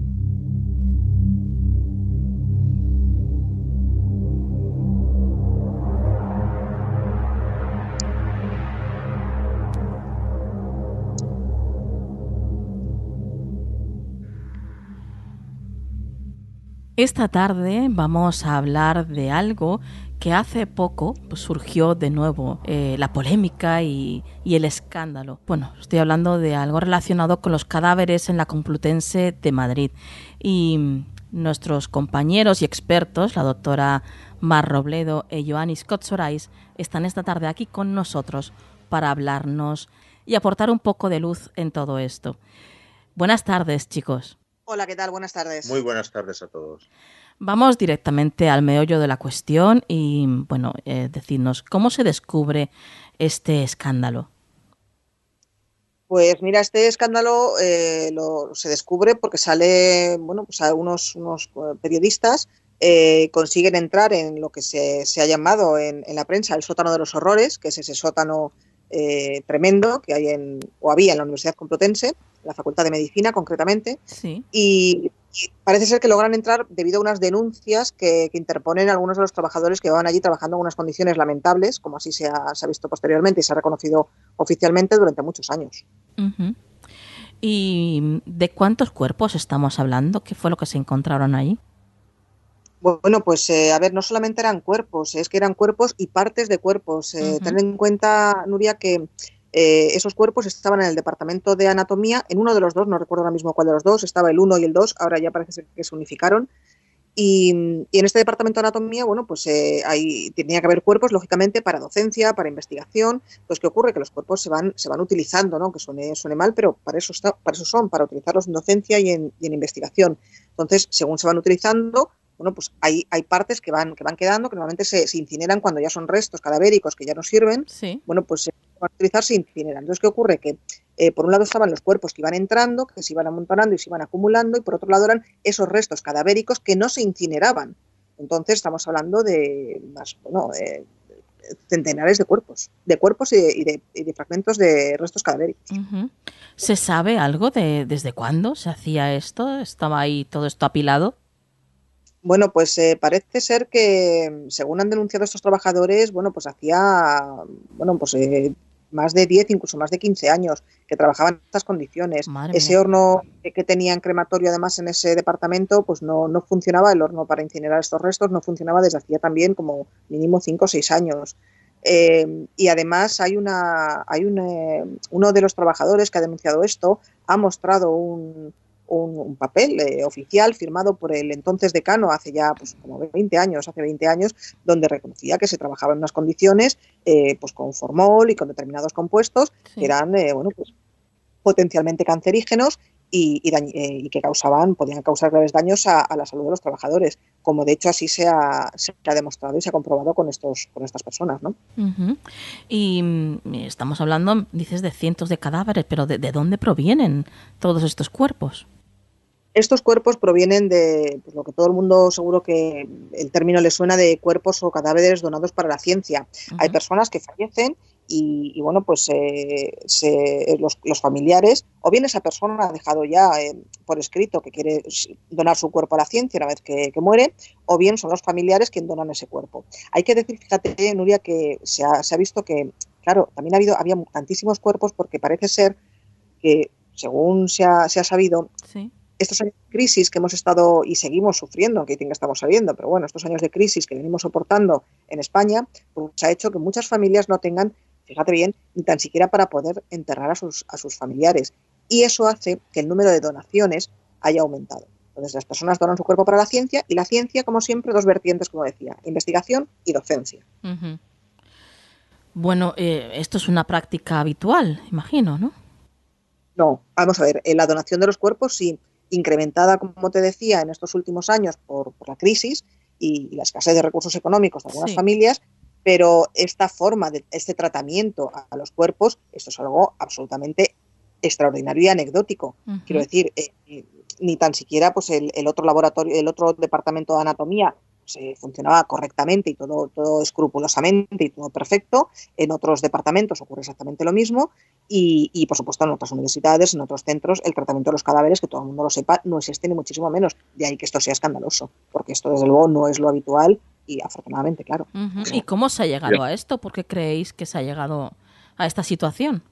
Esta tarde vamos a hablar de algo que hace poco surgió de nuevo, la polémica y el escándalo. Bueno, estoy hablando de algo relacionado con los cadáveres en la Complutense de Madrid. Y nuestros compañeros y expertos, la doctora Mar Robledo y Ioannis Kotsorais, están esta tarde aquí con nosotros para hablarnos y aportar un poco de luz en todo esto. Buenas tardes, chicos. Hola, ¿qué tal? Buenas tardes. Muy buenas tardes a todos. Vamos directamente al meollo de la cuestión y, bueno, decirnos, ¿cómo se descubre este escándalo? Pues mira, este escándalo se descubre porque sale, bueno, pues unos periodistas consiguen entrar en lo que se ha llamado en la prensa el sótano de los horrores, que es ese sótano tremendo que había en la Universidad Complutense, la Facultad de Medicina concretamente, sí. Y parece ser que logran entrar debido a unas denuncias que interponen algunos de los trabajadores que van allí trabajando en unas condiciones lamentables, como así se ha visto posteriormente y se ha reconocido oficialmente durante muchos años. Uh-huh. ¿Y de cuántos cuerpos estamos hablando? ¿Qué fue lo que se encontraron ahí? Bueno, pues a ver, no solamente eran cuerpos, es que eran cuerpos y partes de cuerpos. Ten en cuenta, Nuria, que esos cuerpos estaban en el departamento de anatomía, en uno de los dos, no recuerdo ahora mismo cuál de los dos, estaba el 1 y el 2, ahora ya parece ser que se unificaron. Y en este departamento de anatomía, bueno, pues ahí tenía que haber cuerpos, lógicamente, para docencia, para investigación. Pues ¿qué ocurre? Que los cuerpos se van utilizando, ¿no? Que suene mal, pero para eso son, para utilizarlos en docencia y en investigación. Entonces, según se van utilizando, bueno, pues hay partes que van quedando, que normalmente se incineran cuando ya son restos cadavéricos que ya no sirven. Sí. Bueno, pues se van a utilizar, se incineran. Entonces, ¿qué ocurre? Que por un lado estaban los cuerpos que iban entrando, que se iban amontonando y se iban acumulando, y por otro lado eran esos restos cadavéricos que no se incineraban. Entonces, estamos hablando de centenares de cuerpos y de fragmentos de restos cadavéricos. Uh-huh. ¿Se sabe algo de desde cuándo se hacía esto? ¿Estaba ahí todo esto apilado? Bueno, pues parece ser que, según han denunciado estos trabajadores, bueno, pues hacía, más de 10, incluso más de 15 años que trabajaban en estas condiciones. Madre ese mía. horno que tenían crematorio además en ese departamento, pues no funcionaba, el horno para incinerar estos restos no funcionaba desde hacía también como mínimo 5 o 6 años. Y además uno de los trabajadores que ha denunciado esto ha mostrado un papel oficial firmado por el entonces decano hace ya pues como 20 años, donde reconocía que se trabajaba en unas condiciones pues con formol y con determinados compuestos que eran pues potencialmente cancerígenos y que podían causar graves daños a la salud de los trabajadores, como de hecho así se ha demostrado y se ha comprobado con estas personas, ¿no? Uh-huh. Y estamos hablando, dices, de cientos de cadáveres, pero ¿de dónde provienen todos estos cuerpos? Estos cuerpos provienen de lo que todo el mundo seguro que el término le suena, de cuerpos o cadáveres donados para la ciencia. Hay personas que fallecen y bueno, pues los familiares, o bien esa persona ha dejado ya por escrito que quiere donar su cuerpo a la ciencia una vez que muere, o bien son los familiares quienes donan ese cuerpo. Hay que decir, fíjate, Nuria, que se ha visto que, claro, también había tantísimos cuerpos porque parece ser que, según se ha sabido, sí, estos años de crisis que hemos estado y seguimos sufriendo, aunque dicen que estamos saliendo, pero bueno, estos años de crisis que venimos soportando en España, pues ha hecho que muchas familias no tengan, fíjate bien, ni tan siquiera para poder enterrar a sus familiares. Y eso hace que el número de donaciones haya aumentado. Entonces las personas donan su cuerpo para la ciencia, y la ciencia, como siempre, dos vertientes, como decía, investigación y docencia. Uh-huh. Bueno, esto es una práctica habitual, imagino, ¿no? No, vamos a ver, la donación de los cuerpos sí, incrementada, como te decía, en estos últimos años por la crisis y la escasez de recursos económicos de algunas familias, pero esta forma, este tratamiento a los cuerpos, esto es algo absolutamente extraordinario y anecdótico. Uh-huh. Quiero decir, ni tan siquiera pues el otro laboratorio, el otro departamento de anatomía funcionaba correctamente y todo escrupulosamente y todo perfecto. En otros departamentos ocurre exactamente lo mismo y por supuesto en otras universidades, en otros centros, el tratamiento de los cadáveres, que todo el mundo lo sepa, no existe ni muchísimo menos. De ahí que esto sea escandaloso, porque esto desde luego no es lo habitual y afortunadamente, claro. Uh-huh. ¿Y cómo se ha llegado a esto? ¿Por qué creéis que se ha llegado a esta situación?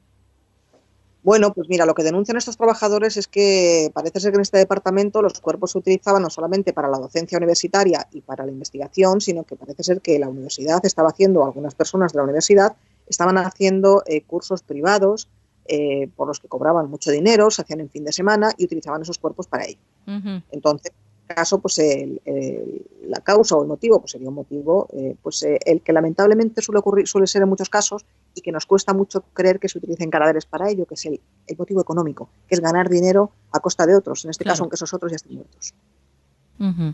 Bueno, pues mira, lo que denuncian estos trabajadores es que parece ser que en este departamento los cuerpos se utilizaban no solamente para la docencia universitaria y para la investigación, sino que parece ser que la universidad estaba haciendo, algunas personas de la universidad estaban haciendo cursos privados por los que cobraban mucho dinero, se hacían en fin de semana y utilizaban esos cuerpos para ello. Uh-huh. Entonces, en este caso, pues la causa o el motivo pues sería un motivo el que lamentablemente suele ser en muchos casos y que nos cuesta mucho creer que se utilicen cadáveres para ello, que es el motivo económico, que es ganar dinero a costa de otros, en este caso aunque esos otros ya estén muertos. Uh-huh.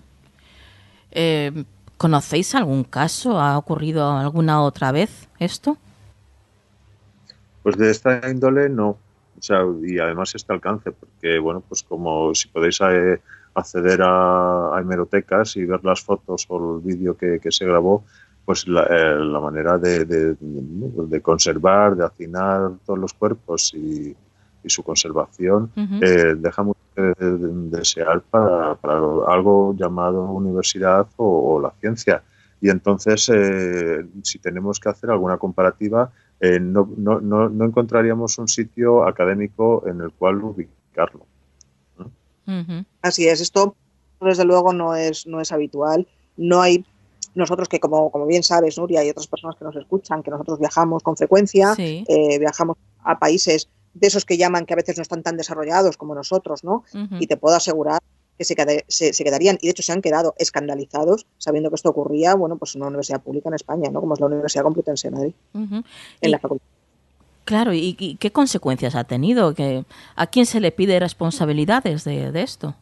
¿Conocéis algún caso? ¿Ha ocurrido alguna otra vez esto? Pues de esta índole no, o sea, y además este alcance, porque bueno, pues como si podéis acceder a hemerotecas y ver las fotos o el vídeo que se grabó, pues la manera de conservar, de hacinar todos los cuerpos y su conservación uh-huh. Deja mucho que desear para algo llamado universidad o la ciencia. Y entonces, si tenemos que hacer alguna comparativa, no encontraríamos un sitio académico en el cual ubicarlo. Uh-huh. Así es, esto desde luego no es habitual. No hay, nosotros que como bien sabes, Nuria, y otras personas que nos escuchan, que nosotros viajamos con frecuencia, viajamos a países de esos que llaman que a veces no están tan desarrollados como nosotros, ¿no? Uh-huh. Y te puedo asegurar que se quedarían, y de hecho se han quedado escandalizados sabiendo que esto ocurría, bueno, pues en una universidad pública en España, ¿no? Como es la Universidad Complutense de Madrid, uh-huh. En la facultad. Claro, ¿y qué consecuencias ha tenido? ¿A quién se le pide responsabilidades de esto?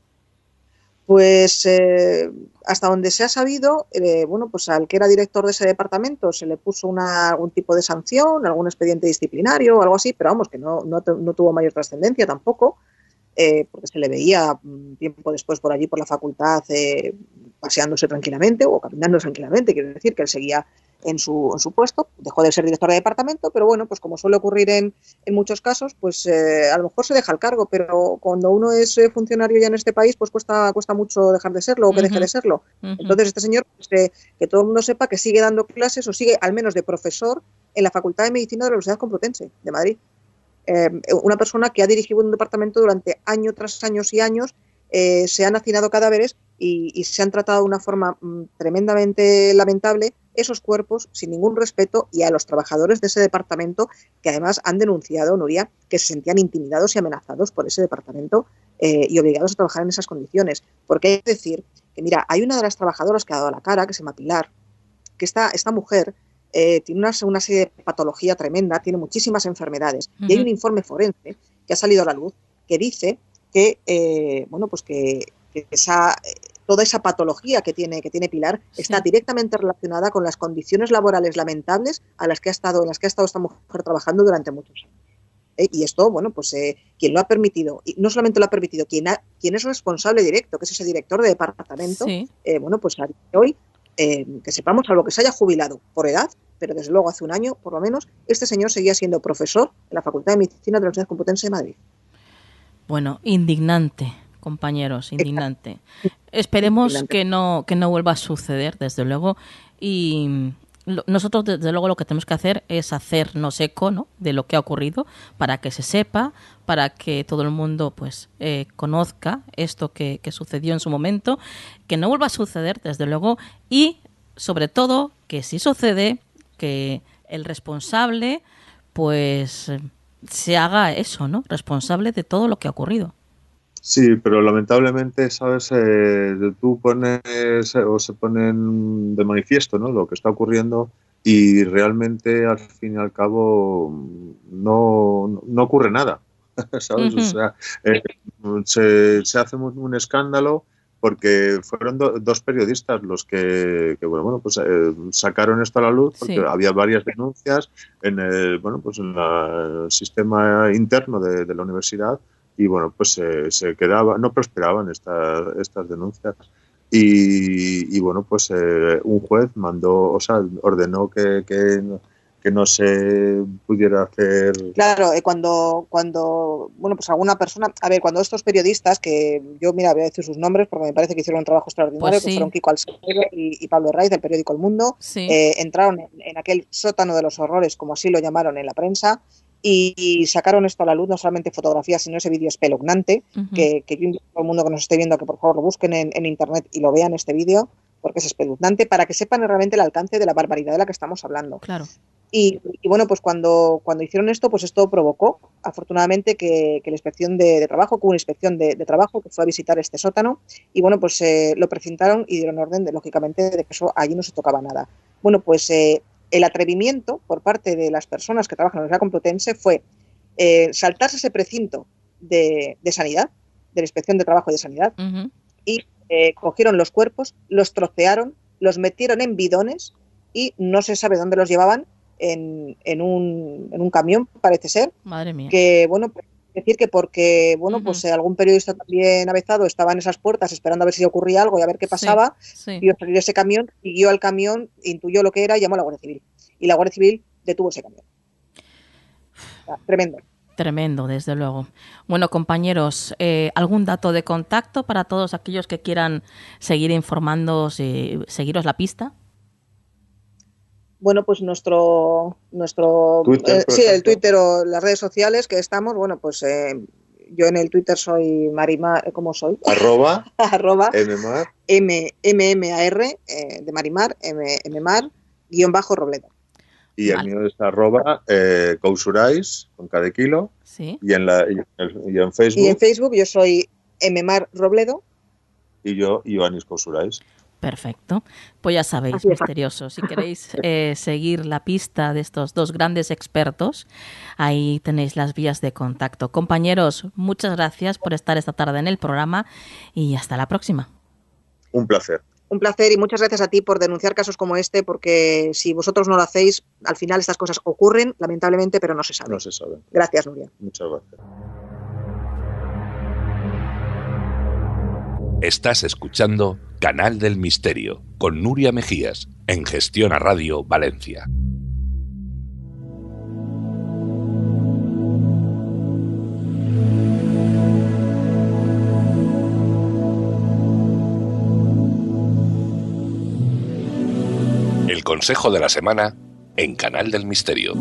Pues hasta donde se ha sabido, bueno, pues al que era director de ese departamento se le puso algún tipo de sanción, algún expediente disciplinario o algo así, pero vamos, que no tuvo mayor trascendencia tampoco, porque se le veía tiempo después por allí por la facultad paseándose tranquilamente o caminando tranquilamente, quiero decir que él seguía en su puesto, dejó de ser director de departamento, pero bueno, pues como suele ocurrir en muchos casos, pues a lo mejor se deja el cargo, pero cuando uno es funcionario ya en este país, pues cuesta mucho dejar de serlo o que deje de serlo. Uh-huh. Entonces este señor, pues, que todo el mundo sepa que sigue dando clases o sigue al menos de profesor en la Facultad de Medicina de la Universidad Complutense de Madrid. Una persona que ha dirigido un departamento durante años tras años y años, se han hacinado cadáveres y se han tratado de una forma tremendamente lamentable esos cuerpos sin ningún respeto, y a los trabajadores de ese departamento que además han denunciado, Nuria, que se sentían intimidados y amenazados por ese departamento y obligados a trabajar en esas condiciones. Porque hay que decir que, mira, hay una de las trabajadoras que ha dado la cara, que se llama Pilar, que esta mujer tiene una serie de patología tremenda, tiene muchísimas enfermedades, uh-huh. Y hay un informe forense que ha salido a la luz que dice que, bueno, pues que toda esa patología que tiene Pilar está directamente relacionada con las condiciones laborales lamentables en las que ha estado esta mujer trabajando durante muchos años. Y esto, bueno, pues quien lo ha permitido, y no solamente lo ha permitido, quien es responsable directo, que es ese director de departamento, bueno, pues hoy, que sepamos, salvo que se haya jubilado por edad, pero desde luego hace un año, por lo menos, este señor seguía siendo profesor en la Facultad de Medicina de la Universidad Complutense de Madrid. Bueno, indignante, compañeros, indignante. Esperemos que no vuelva a suceder, desde luego, y nosotros, desde luego, lo que tenemos que hacer es hacernos eco, ¿no?, de lo que ha ocurrido, para que se sepa, para que todo el mundo pues conozca esto que sucedió en su momento, que no vuelva a suceder, desde luego, y sobre todo que si sucede, que el responsable pues se haga eso, ¿no?, responsable de todo lo que ha ocurrido. Sí, pero lamentablemente, ¿sabes? Tú pones o se ponen de manifiesto, ¿no?, lo que está ocurriendo, y realmente al fin y al cabo no ocurre nada, ¿sabes? O sea, se hace un escándalo porque fueron dos periodistas los que bueno, pues sacaron esto a la luz, porque había varias denuncias en el sistema interno de la universidad. Y bueno, pues no prosperaban estas denuncias. Y bueno, pues un juez ordenó que no se pudiera hacer. Claro, cuando bueno, pues alguna persona, cuando estos periodistas, que yo, mira, voy a decir sus nombres porque me parece que hicieron un trabajo extraordinario, pues que fueron Kiko Alsero y Pablo Herraiz, del periódico El Mundo, entraron en aquel sótano de los horrores, como así lo llamaron en la prensa, y sacaron esto a la luz, no solamente fotografías, sino ese vídeo espeluznante, que yo invito a todo el mundo que nos esté viendo a que por favor lo busquen en internet y lo vean, este vídeo, porque es espeluznante, para que sepan realmente el alcance de la barbaridad de la que estamos hablando. Claro. Y bueno, pues cuando hicieron esto, pues esto provocó, afortunadamente, que la inspección de trabajo, que hubo una inspección de trabajo que fue a visitar este sótano, y bueno, pues lo precintaron y dieron orden, lógicamente, de que eso allí no se tocaba nada. Bueno, pues el atrevimiento por parte de las personas que trabajan en la Universidad Complutense fue saltarse ese precinto de sanidad, de la inspección de trabajo y de sanidad, y cogieron los cuerpos, los trocearon, los metieron en bidones y no se sabe dónde los llevaban, en un camión, parece ser. Madre mía. Que bueno, decir que porque bueno, pues algún periodista también avezado estaba en esas puertas esperando a ver si ocurría algo y a ver qué pasaba, vio salir ese camión, siguió al camión, intuyó lo que era y llamó a la Guardia Civil. Y la Guardia Civil detuvo ese camión. O sea, tremendo. Tremendo, desde luego. Bueno, compañeros, ¿algún dato de contacto para todos aquellos que quieran seguir informándose, seguiros la pista? Bueno, pues nuestro Twitter, el Twitter o las redes sociales que estamos, bueno, pues yo en el Twitter soy Marimar, ¿cómo soy? @mmar MMAR de Marimar, mmar _Robledo. Y el mío es @Cousurais con cada kilo. Sí. Y en Facebook. Y en Facebook yo soy mmar Robledo. Y yo, Ioannis Cousurais. Perfecto. Pues ya sabéis, misteriosos, si queréis seguir la pista de estos dos grandes expertos, ahí tenéis las vías de contacto. Compañeros, muchas gracias por estar esta tarde en el programa y hasta la próxima. Un placer. Un placer y muchas gracias a ti por denunciar casos como este, porque si vosotros no lo hacéis, al final estas cosas ocurren, lamentablemente, pero no se saben. No se saben. Gracias, Nuria. Muchas gracias. Estás escuchando Canal del Misterio con Nuria Mejías en Gestiona Radio Valencia. El consejo de la semana en Canal del Misterio.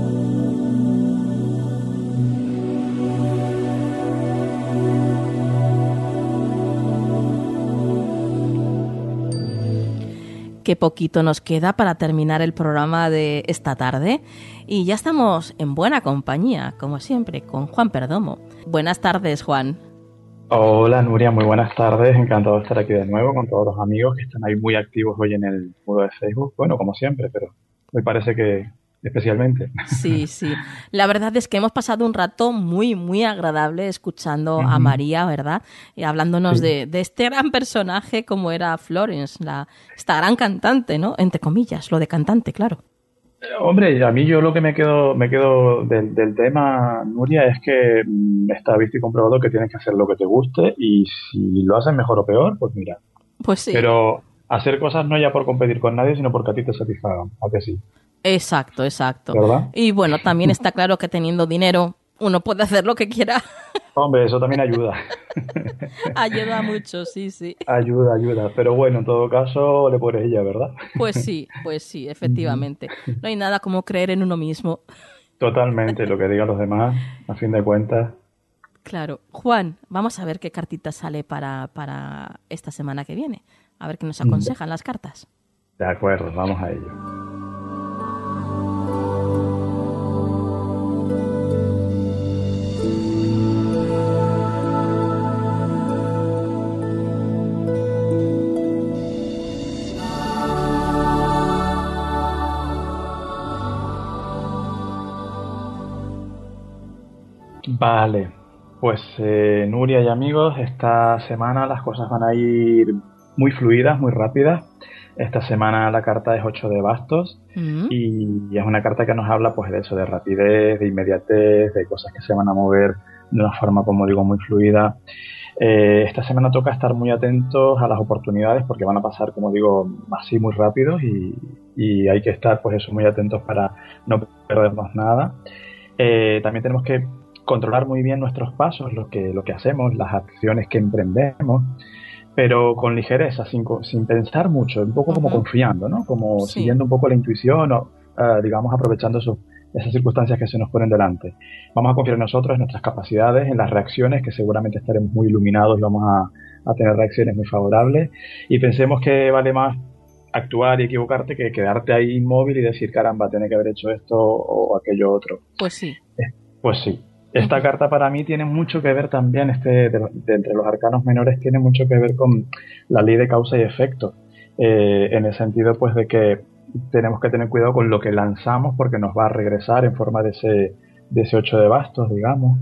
Qué poquito nos queda para terminar el programa de esta tarde y ya estamos en buena compañía, como siempre, con Juan Perdomo. Buenas tardes, Juan. Hola, Nuria, muy buenas tardes. Encantado de estar aquí de nuevo con todos los amigos que están ahí muy activos hoy en el muro de Facebook. Bueno, como siempre, pero me parece que especialmente. Sí, sí. La verdad es que hemos pasado un rato muy, muy agradable escuchando a María, ¿verdad? Y hablándonos de este gran personaje como era Florence, esta gran cantante, ¿no? Entre comillas, lo de cantante, claro. Hombre, a mí yo lo que me quedo del tema, Nuria, es que está visto y comprobado que tienes que hacer lo que te guste y si lo haces mejor o peor, pues mira. Pues sí. Pero hacer cosas no ya por competir con nadie, sino porque a ti te satisfagan, ¿a que sí? Exacto. ¿Verdad? Y bueno, también está claro que teniendo dinero uno puede hacer lo que quiera. Hombre, eso también ayuda. Ayuda mucho, sí. Ayuda. Pero bueno, en todo caso, le por ella, ¿verdad? Pues sí, efectivamente. No hay nada como creer en uno mismo. Totalmente, lo que digan los demás, a fin de cuentas. Claro. Juan, vamos a ver qué cartita sale para esta semana que viene. A ver qué nos aconsejan las cartas. De acuerdo, vamos a ello. Vale, pues Nuria y amigos, esta semana las cosas van a ir muy fluidas, muy rápidas. Esta semana la carta es 8 de bastos y es una carta que nos habla pues de eso, de rapidez, de inmediatez, de cosas que se van a mover de una forma, como digo, muy fluida. Esta semana toca estar muy atentos a las oportunidades porque van a pasar, como digo, así muy rápidos y hay que estar pues eso, muy atentos para no perdernos nada. También tenemos que controlar muy bien nuestros pasos, lo que hacemos, las acciones que emprendemos, pero con ligereza, sin pensar mucho, un poco como confiando, ¿no? Como siguiendo un poco la intuición o, digamos, aprovechando esas circunstancias que se nos ponen delante. Vamos a confiar en nosotros, en nuestras capacidades, en las reacciones, que seguramente estaremos muy iluminados, vamos a tener reacciones muy favorables, y pensemos que vale más actuar y equivocarte que quedarte ahí inmóvil y decir, caramba, tenía que haber hecho esto o aquello otro. Pues sí. Pues sí. Esta carta para mí tiene mucho que ver también, de entre los arcanos menores, tiene mucho que ver con la ley de causa y efecto, en el sentido pues de que tenemos que tener cuidado con lo que lanzamos porque nos va a regresar en forma de ese 8 de bastos, digamos.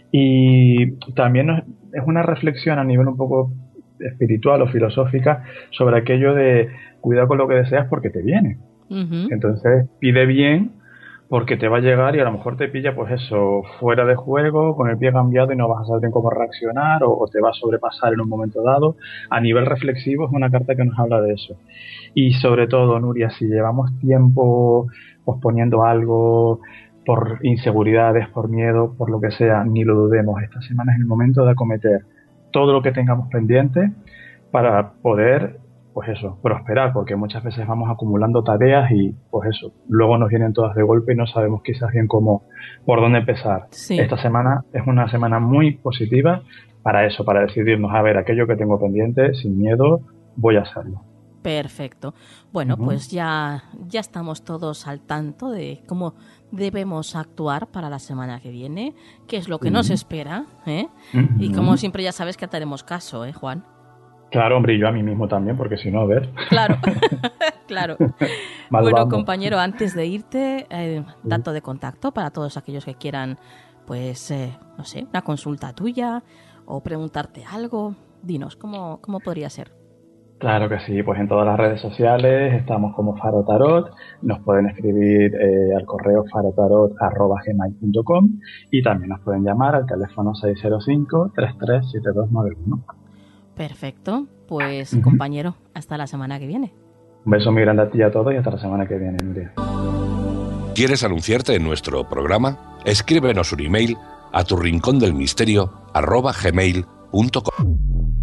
Y también es una reflexión a nivel un poco espiritual o filosófica sobre aquello de cuidado con lo que deseas porque te viene. Entonces pide bien porque te va a llegar y a lo mejor te pilla pues eso, fuera de juego, con el pie cambiado y no vas a saber bien cómo reaccionar o te va a sobrepasar en un momento dado. A nivel reflexivo es una carta que nos habla de eso. Y sobre todo, Nuria, si llevamos tiempo posponiendo algo por inseguridades, por miedo, por lo que sea, ni lo dudemos. Esta semana es el momento de acometer todo lo que tengamos pendiente para poder pues eso, prosperar, porque muchas veces vamos acumulando tareas y pues eso, luego nos vienen todas de golpe y no sabemos quizás bien por dónde empezar. Sí. Esta semana es una semana muy positiva para eso, para decidirnos, a ver, aquello que tengo pendiente, sin miedo, voy a hacerlo. Perfecto. Bueno, pues ya estamos todos al tanto de cómo debemos actuar para la semana que viene, qué es lo que nos espera, ¿eh? Y como siempre ya sabes que te haremos caso, ¿eh, Juan? Claro, hombre, y yo a mí mismo también, porque si no, a ver. Claro, claro. Bueno, compañero, antes de irte, dato de contacto para todos aquellos que quieran, pues, no sé, una consulta tuya o preguntarte algo. Dinos, ¿cómo podría ser? Claro que sí, pues en todas las redes sociales estamos como Faro Tarot, nos pueden escribir al correo farotarot@gmail.com y también nos pueden llamar al teléfono 605-337291. Perfecto, pues compañero, hasta la semana que viene. Un beso muy grande a ti y a todos y hasta la semana que viene, Nuria. ¿Quieres anunciarte en nuestro programa? Escríbenos un email a turincondelmisterio@gmail.com.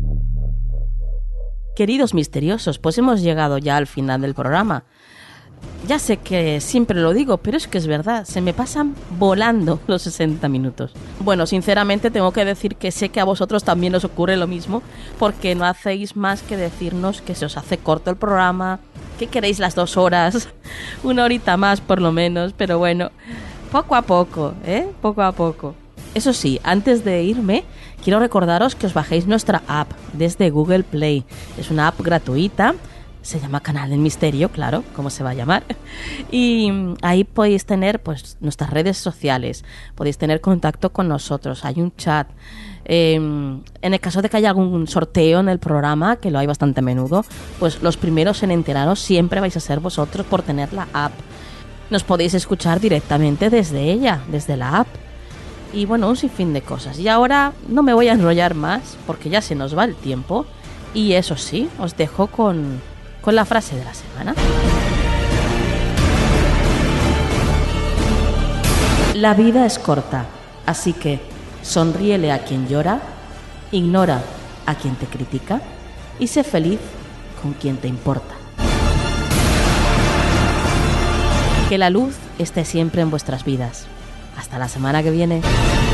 Queridos misteriosos, pues hemos llegado ya al final del programa. Ya sé que siempre lo digo, pero es que es verdad, se me pasan volando los 60 minutos. Bueno, sinceramente tengo que decir que sé que a vosotros también os ocurre lo mismo, porque no hacéis más que decirnos que se os hace corto el programa, que queréis las 2 horas, 1 horita más por lo menos, pero bueno, poco a poco, poco a poco. Eso sí, antes de irme, quiero recordaros que os bajéis nuestra app desde Google Play. Es una app gratuita. Se llama Canal del Misterio, claro, ¿cómo se va a llamar? Y ahí podéis tener pues nuestras redes sociales, podéis tener contacto con nosotros, hay un chat. En el caso de que haya algún sorteo en el programa, que lo hay bastante a menudo, pues los primeros en enteraros siempre vais a ser vosotros por tener la app. Nos podéis escuchar directamente desde ella, desde la app. Y bueno, un sinfín de cosas. Y ahora no me voy a enrollar más porque ya se nos va el tiempo. Y eso sí, os dejo con la frase de la semana. La vida es corta, así que sonríele a quien llora, ignora a quien te critica y sé feliz con quien te importa. Que la luz esté siempre en vuestras vidas. Hasta la semana que viene.